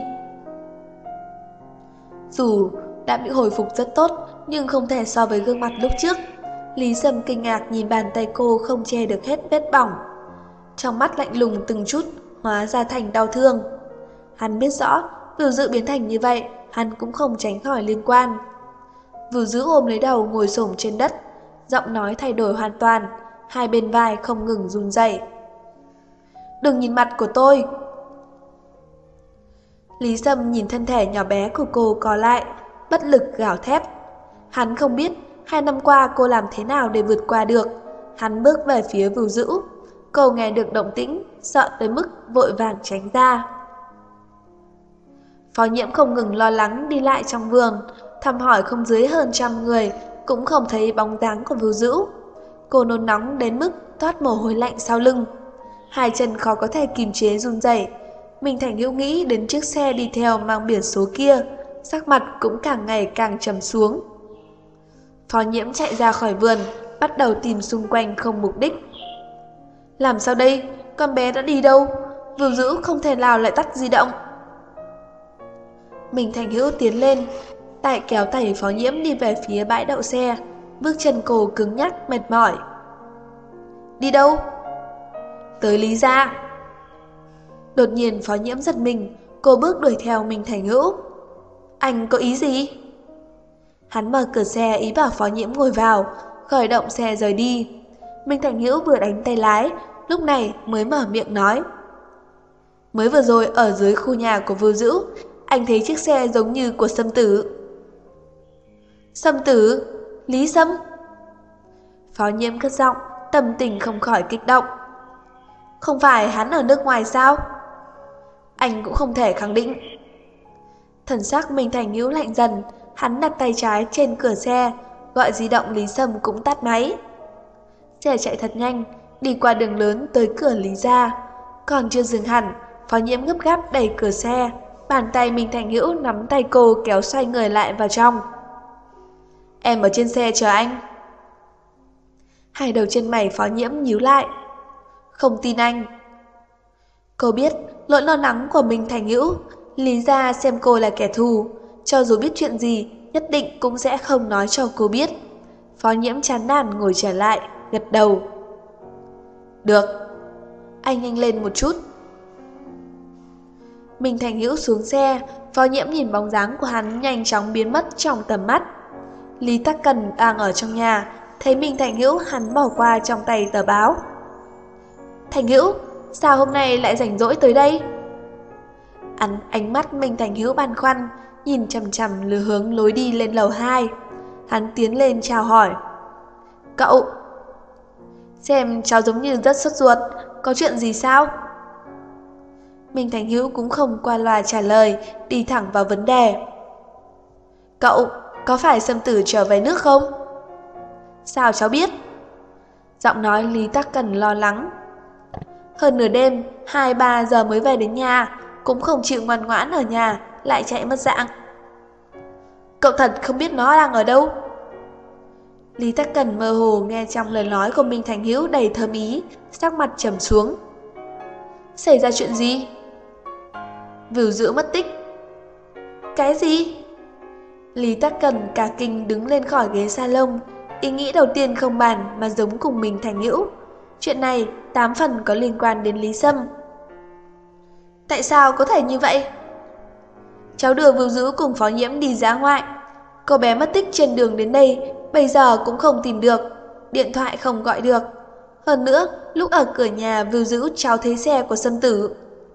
S1: Dù đã bị hồi phục rất tốt, nhưng không thể so với gương mặt lúc trước. Lý Sâm kinh ngạc nhìn bàn tay cô không che được hết vết bỏng. Trong mắt lạnh lùng từng chút, hóa ra thành đau thương. Hắn biết rõ, Vưu Dữ biến thành như vậy, hắn cũng không tránh khỏi liên quan. Vưu Dữ ôm lấy đầu ngồi xổm trên đất, giọng nói thay đổi hoàn toàn, hai bên vai không ngừng run rẩy. Đừng nhìn mặt của tôi. Lý Sâm nhìn thân thể nhỏ bé của cô co lại, bất lực gào thét. Hắn không biết 2 năm qua cô làm thế nào để vượt qua được. Hắn bước về phía Vưu Dữ. Cô nghe được động tĩnh, sợ tới mức vội vàng tránh ra. Phó Nhiễm không ngừng lo lắng đi lại trong vườn, thăm hỏi không dưới hơn 100 người, cũng không thấy bóng dáng của Vưu Dữ. Cô nôn nóng đến mức toát mồ hôi lạnh sau lưng, hai chân khó có thể kìm chế run rẩy. Minh Thành Hữu nghĩ đến chiếc xe đi theo mang biển số kia, sắc mặt cũng càng ngày càng trầm xuống. Phó Nhiễm chạy ra khỏi vườn, bắt đầu tìm xung quanh không mục đích. Làm sao đây? Con bé đã đi đâu? Vưu Dữ không thể nào lại tắt di động. Minh Thành Hữu tiến lên, tay kéo tay Phó Nhiễm đi về phía bãi đậu xe. Bước chân cô cứng nhắc mệt mỏi. Đi đâu? Tới Lý gia. Đột nhiên Phó Nhiễm giật mình, cô bước đuổi theo Minh Thành Hữu. Anh có ý gì? Hắn mở cửa xe ý bảo Phó Nhiễm ngồi vào, khởi động xe rời đi. Minh Thành Hữu vừa đánh tay lái, lúc này mới mở miệng nói. Mới vừa rồi ở dưới khu nhà của Vưu Dữ, anh thấy chiếc xe giống như của Sâm Tử. Sâm Tử? Lý Sâm? Phó Nhiễm cất giọng, tâm tình không khỏi kích động. Không phải hắn ở nước ngoài sao? Anh cũng không thể khẳng định. Thần sắc Minh Thành Hữu lạnh dần, hắn đặt tay trái trên cửa xe, gọi di động Lý Sâm cũng tắt máy. Xe chạy thật nhanh, đi qua đường lớn tới cửa Lý gia. Còn chưa dừng hẳn, Phó Nhiễm gấp gáp đẩy cửa xe, bàn tay Minh Thành Hữu nắm tay cô kéo xoay người lại vào trong. Em ở trên xe chờ anh. Hai đầu chân mày Phó Nhiễm nhíu lại. Không tin anh. Cô biết nỗi lo lắng của Minh Thành Hữu. Lý gia xem cô là kẻ thù, cho dù biết chuyện gì nhất định cũng sẽ không nói cho cô biết. Phó Nhiễm chán nản ngồi trở lại, gật đầu. Được, anh nhanh lên một chút. Minh Thành Hữu xuống xe, Phó Nhiễm nhìn bóng dáng của hắn nhanh chóng biến mất trong tầm mắt. Lý Tắc Cần đang ở trong nhà, thấy Minh Thành Hữu, hắn bỏ qua trong tay tờ báo. Thành Hữu, sao hôm nay lại rảnh rỗi tới đây? Ánh mắt Minh Thành Hữu băn khoăn, nhìn chằm chằm hướng lối đi lên lầu 2. Hắn tiến lên chào hỏi. Cậu, xem cháu giống như rất sốt ruột, có chuyện gì sao? Minh Thành Hữu cũng không qua loa trả lời, đi thẳng vào vấn đề. Cậu, có phải Sâm Tử trở về nước không? Sao cháu biết? Giọng nói Lý Tắc Cần lo lắng. Hơn nửa đêm, 2-3 giờ mới về đến nhà, cũng không chịu ngoan ngoãn ở nhà, lại chạy mất dạng. Cậu thật không biết nó đang ở đâu? Lý Tắc Cần mơ hồ nghe trong lời nói của Minh Thành Hữu đầy thâm ý, sắc mặt trầm xuống. Xảy ra chuyện gì? Vưu Dữ mất tích. Cái gì? Lý Tắc Cần cả kinh đứng lên khỏi ghế salon, ý nghĩ đầu tiên không bàn mà giống cùng Minh Thành Hữu. Chuyện này 8 phần có liên quan đến Lý Sâm. Tại sao có thể như vậy? Cháu đưa Vưu Dữ cùng Phó Nhiễm đi dã ngoại. Cô bé mất tích trên đường đến đây, bây giờ cũng không tìm được, điện thoại không gọi được. Hơn nữa, lúc ở cửa nhà Vưu Dữ cháu thấy xe của Sâm Tử.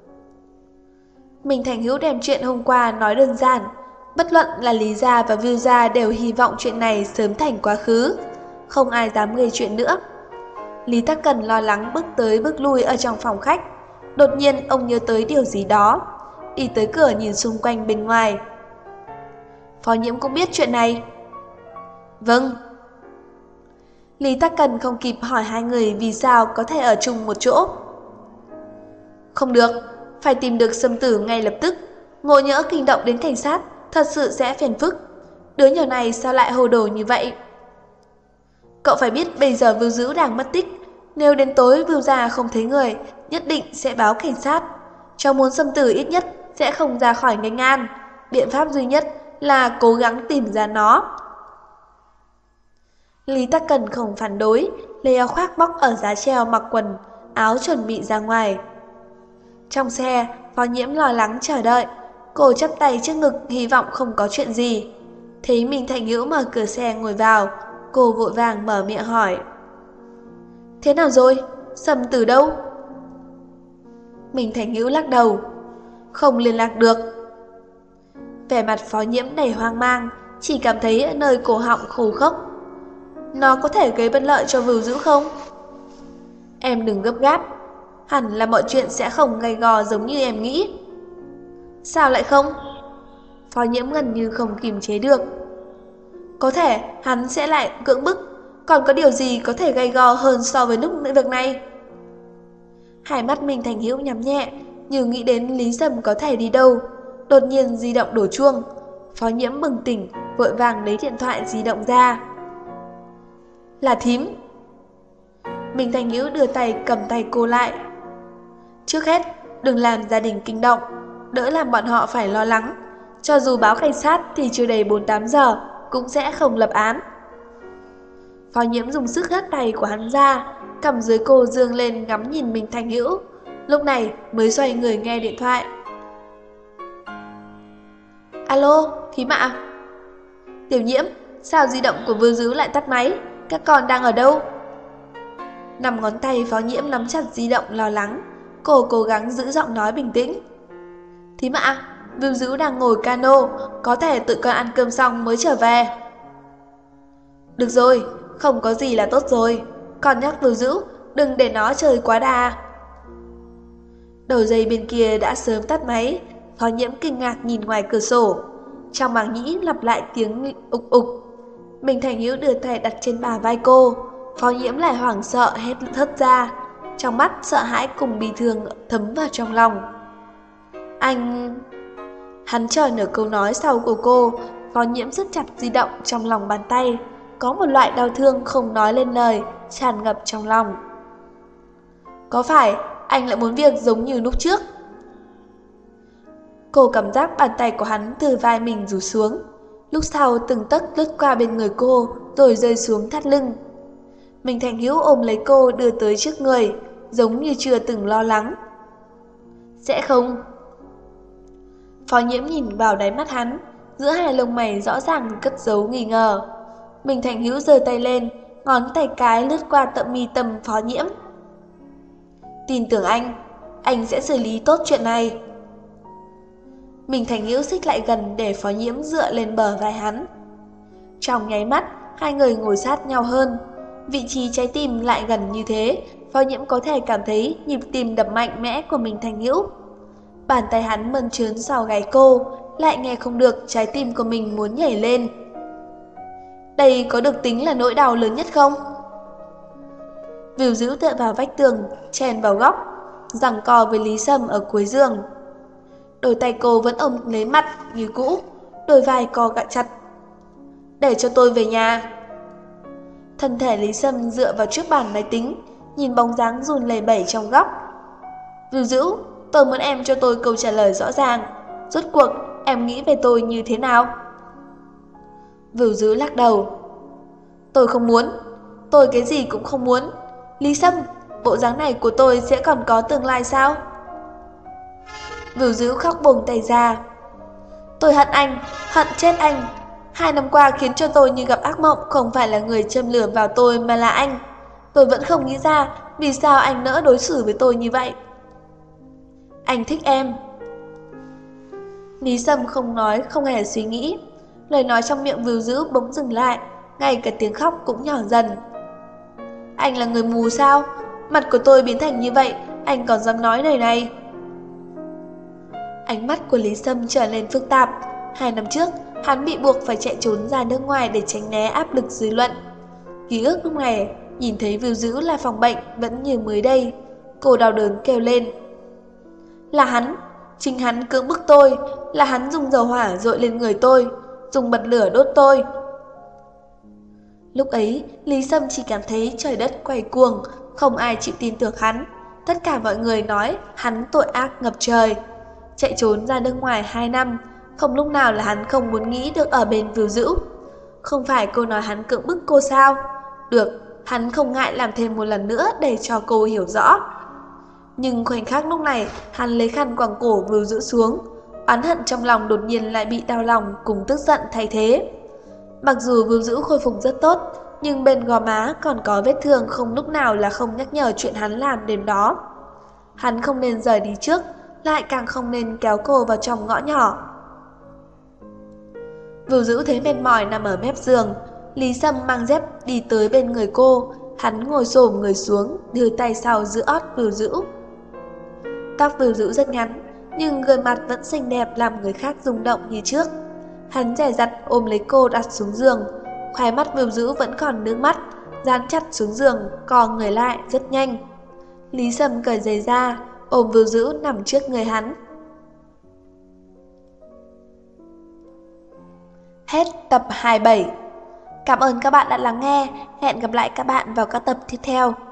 S1: Minh Thành Hữu đem chuyện hôm qua nói đơn giản. Bất luận là Lý gia và Vưu gia đều hy vọng chuyện này sớm thành quá khứ, không ai dám gây chuyện nữa. Lý Tắc Cần lo lắng bước tới bước lui ở trong phòng khách. Đột nhiên ông nhớ tới điều gì đó, đi tới cửa nhìn xung quanh bên ngoài. Phó Nhiễm cũng biết chuyện này. Vâng. Lý Tắc Cần không kịp hỏi hai người vì sao có thể ở chung một chỗ. Không được, phải tìm được Sâm Tử ngay lập tức. Ngộ nhỡ kinh động đến cảnh sát, thật sự sẽ phiền phức. Đứa nhỏ này sao lại hồ đồ như vậy? Cậu phải biết bây giờ Vưu Dữ đang mất tích. Nếu đến tối Vưu gia không thấy người, nhất định sẽ báo cảnh sát. Cháu muốn Sâm Tử ít nhất sẽ không ra khỏi Nghênh An. Biện pháp duy nhất là cố gắng tìm ra nó. Lý Tắc Cần không phản đối, lấy áo khoác bóc ở giá treo mặc quần, áo chuẩn bị ra ngoài. Trong xe, Phó Nhiễm lo lắng chờ đợi. Cô chắp tay trước ngực hy vọng không có chuyện gì. Thấy Minh Thành Hữu mở cửa xe ngồi vào, cô vội vàng mở miệng hỏi. Thế nào rồi? Sâm Tử đâu? Minh Thành Hữu lắc đầu. Không liên lạc được. Vẻ mặt Phó Nhiễm đầy hoang mang, chỉ cảm thấy ở nơi cổ họng khô khốc. Nó có thể gây bất lợi cho Vưu Dữ không? Em đừng gấp gáp, hẳn là mọi chuyện sẽ không gay go giống như em nghĩ. Sao lại không? Phó Nhiễm gần như không kiềm chế được. Có thể hắn sẽ lại cưỡng bức, còn có điều gì có thể gay go hơn so với lúc việc này? Hai mắt Minh Thành Hữu nhắm nhẹ, như nghĩ đến Lý Sâm có thể đi đâu. Đột nhiên di động đổ chuông. Phó Nhiễm bừng tỉnh, vội vàng lấy điện thoại di động ra. Là thím. Minh Thành Hữu đưa tay cầm tay cô lại. Trước hết, đừng làm gia đình kinh động, đỡ làm bọn họ phải lo lắng. Cho dù báo cảnh sát thì chưa đầy 4-8 giờ cũng sẽ không lập án. Phó Nhiễm dùng sức hất tay của hắn ra, cầm dưới cô dương lên ngắm nhìn Minh Thành Hữu. Lúc này mới xoay người nghe điện thoại. Alo, thím ạ. Tiểu Nhiễm, sao di động của Vưu Dữ lại tắt máy? Các con đang ở đâu? 5 ngón tay Phó Nhiễm nắm chặt di động lo lắng. Cô cố gắng giữ giọng nói bình tĩnh. Thím ạ, Vưu Dữ đang ngồi cano, có thể tự con ăn cơm xong mới trở về. Được rồi, không có gì là tốt rồi. Con nhắc Vưu Dữ, đừng để nó chơi quá đà. Đầu dây bên kia đã sớm tắt máy. Phó Nhiễm kinh ngạc nhìn ngoài cửa sổ. Trong màng nhĩ lặp lại tiếng ục ục. Minh Thành Hữu đưa tay đặt trên bả vai cô. Phó Nhiễm lại hoảng sợ hét thất ra. Trong mắt sợ hãi cùng bi thương thấm vào trong lòng. Anh... Hắn chờ nửa câu nói sau của cô. Phó Nhiễm siết chặt di động trong lòng bàn tay. Có một loại đau thương không nói lên lời tràn ngập trong lòng. Có phải anh lại muốn việc giống như lúc trước? Cô cảm giác bàn tay của hắn từ vai mình rủ xuống. Lúc sau từng tấc lướt qua bên người cô rồi rơi xuống thắt lưng. Minh Thành Hữu ôm lấy cô đưa tới trước người, giống như chưa từng lo lắng. Sẽ không. Phó Nhiễm nhìn vào đáy mắt hắn, giữa hai lông mày rõ ràng cất giấu nghi ngờ. Minh Thành Hữu giơ tay lên, ngón tay cái lướt qua tận mi tâm Phó Nhiễm. Tin tưởng anh sẽ xử lý tốt chuyện này. Minh Thành Hữu xích lại gần để Phó Nhiễm dựa lên bờ vai hắn. Trong nháy mắt, hai người ngồi sát nhau hơn. Vị trí trái tim lại gần như thế, Phó Nhiễm có thể cảm thấy nhịp tim đập mạnh mẽ của Minh Thành Hữu. Bàn tay hắn mơn trớn sau gáy cô, lại nghe không được trái tim của mình muốn nhảy lên. Đây có được tính là nỗi đau lớn nhất không? Vưu Dữ tựa vào vách tường, chèn vào góc, giằng co với Lý Sâm ở cuối giường. Đôi tay cô vẫn ôm lấy mặt như cũ, đôi vai co gạ chặt. Để cho tôi về nhà. Thân thể Lý Sâm dựa vào trước bàn máy tính, nhìn bóng dáng run lẩy bẩy trong góc. Vưu Dữ, tôi muốn em cho tôi câu trả lời rõ ràng. Rốt cuộc em nghĩ về tôi như thế nào? Vưu Dữ lắc đầu. Tôi không muốn. Tôi cái gì cũng không muốn. Lý Sâm, bộ dáng này của tôi sẽ còn có tương lai sao? Vưu Dữ khóc buông tay ra. Tôi hận anh, hận chết anh. 2 năm qua khiến cho tôi như gặp ác mộng, không phải là người châm lửa vào tôi mà là anh. Tôi vẫn không nghĩ ra vì sao anh nỡ đối xử với tôi như vậy. Anh thích em. Lý Sâm không nói, không hề suy nghĩ. Lời nói trong miệng Vưu Dữ bỗng dừng lại, ngay cả tiếng khóc cũng nhỏ dần. Anh là người mù sao? Mặt của tôi biến thành như vậy, anh còn dám nói lời này? Ánh mắt của Lý Sâm trở nên phức tạp. 2 năm trước, hắn bị buộc phải chạy trốn ra nước ngoài để tránh né áp lực dư luận. Ký ức lúc này, nhìn thấy Vưu Dữ là phòng bệnh vẫn như mới đây. Cô đau đớn kêu lên. Là hắn, chính hắn cưỡng bức tôi, là hắn dùng dầu hỏa dội lên người tôi, dùng bật lửa đốt tôi. Lúc ấy, Lý Sâm chỉ cảm thấy trời đất quay cuồng, không ai chịu tin tưởng hắn. Tất cả mọi người nói hắn tội ác ngập trời. Chạy trốn ra nước ngoài 2 năm, không lúc nào là hắn không muốn nghĩ được ở bên Vưu Dữ. Không phải cô nói hắn cưỡng bức cô sao? Được, hắn không ngại làm thêm một lần nữa để cho cô hiểu rõ. Nhưng khoảnh khắc lúc này, hắn lấy khăn quàng cổ Vưu Dữ xuống. Oán hận trong lòng đột nhiên lại bị đau lòng cùng tức giận thay thế. Mặc dù Vưu Dữ khôi phục rất tốt, nhưng bên gò má còn có vết thương không lúc nào là không nhắc nhở chuyện hắn làm đêm đó. Hắn không nên rời đi trước, lại càng không nên kéo cô vào trong ngõ nhỏ. Vưu Dữ thấy mệt mỏi nằm ở mép giường. Lý Sâm mang dép đi tới bên người cô. Hắn ngồi xổm người xuống, đưa tay sau giữ ót Vưu Dữ. Tóc Vưu Dữ rất ngắn, nhưng gương mặt vẫn xinh đẹp làm người khác rung động như trước. Hắn dè dặt ôm lấy cô đặt xuống giường. Khóe mắt Vưu Dữ vẫn còn nước mắt, dán chặt xuống giường, co người lại rất nhanh. Lý Sâm cởi giày ra, ôm Vưu Dữ nằm trước người hắn. Hết tập 27. Cảm ơn các bạn đã lắng nghe. Hẹn gặp lại các bạn vào các tập tiếp theo.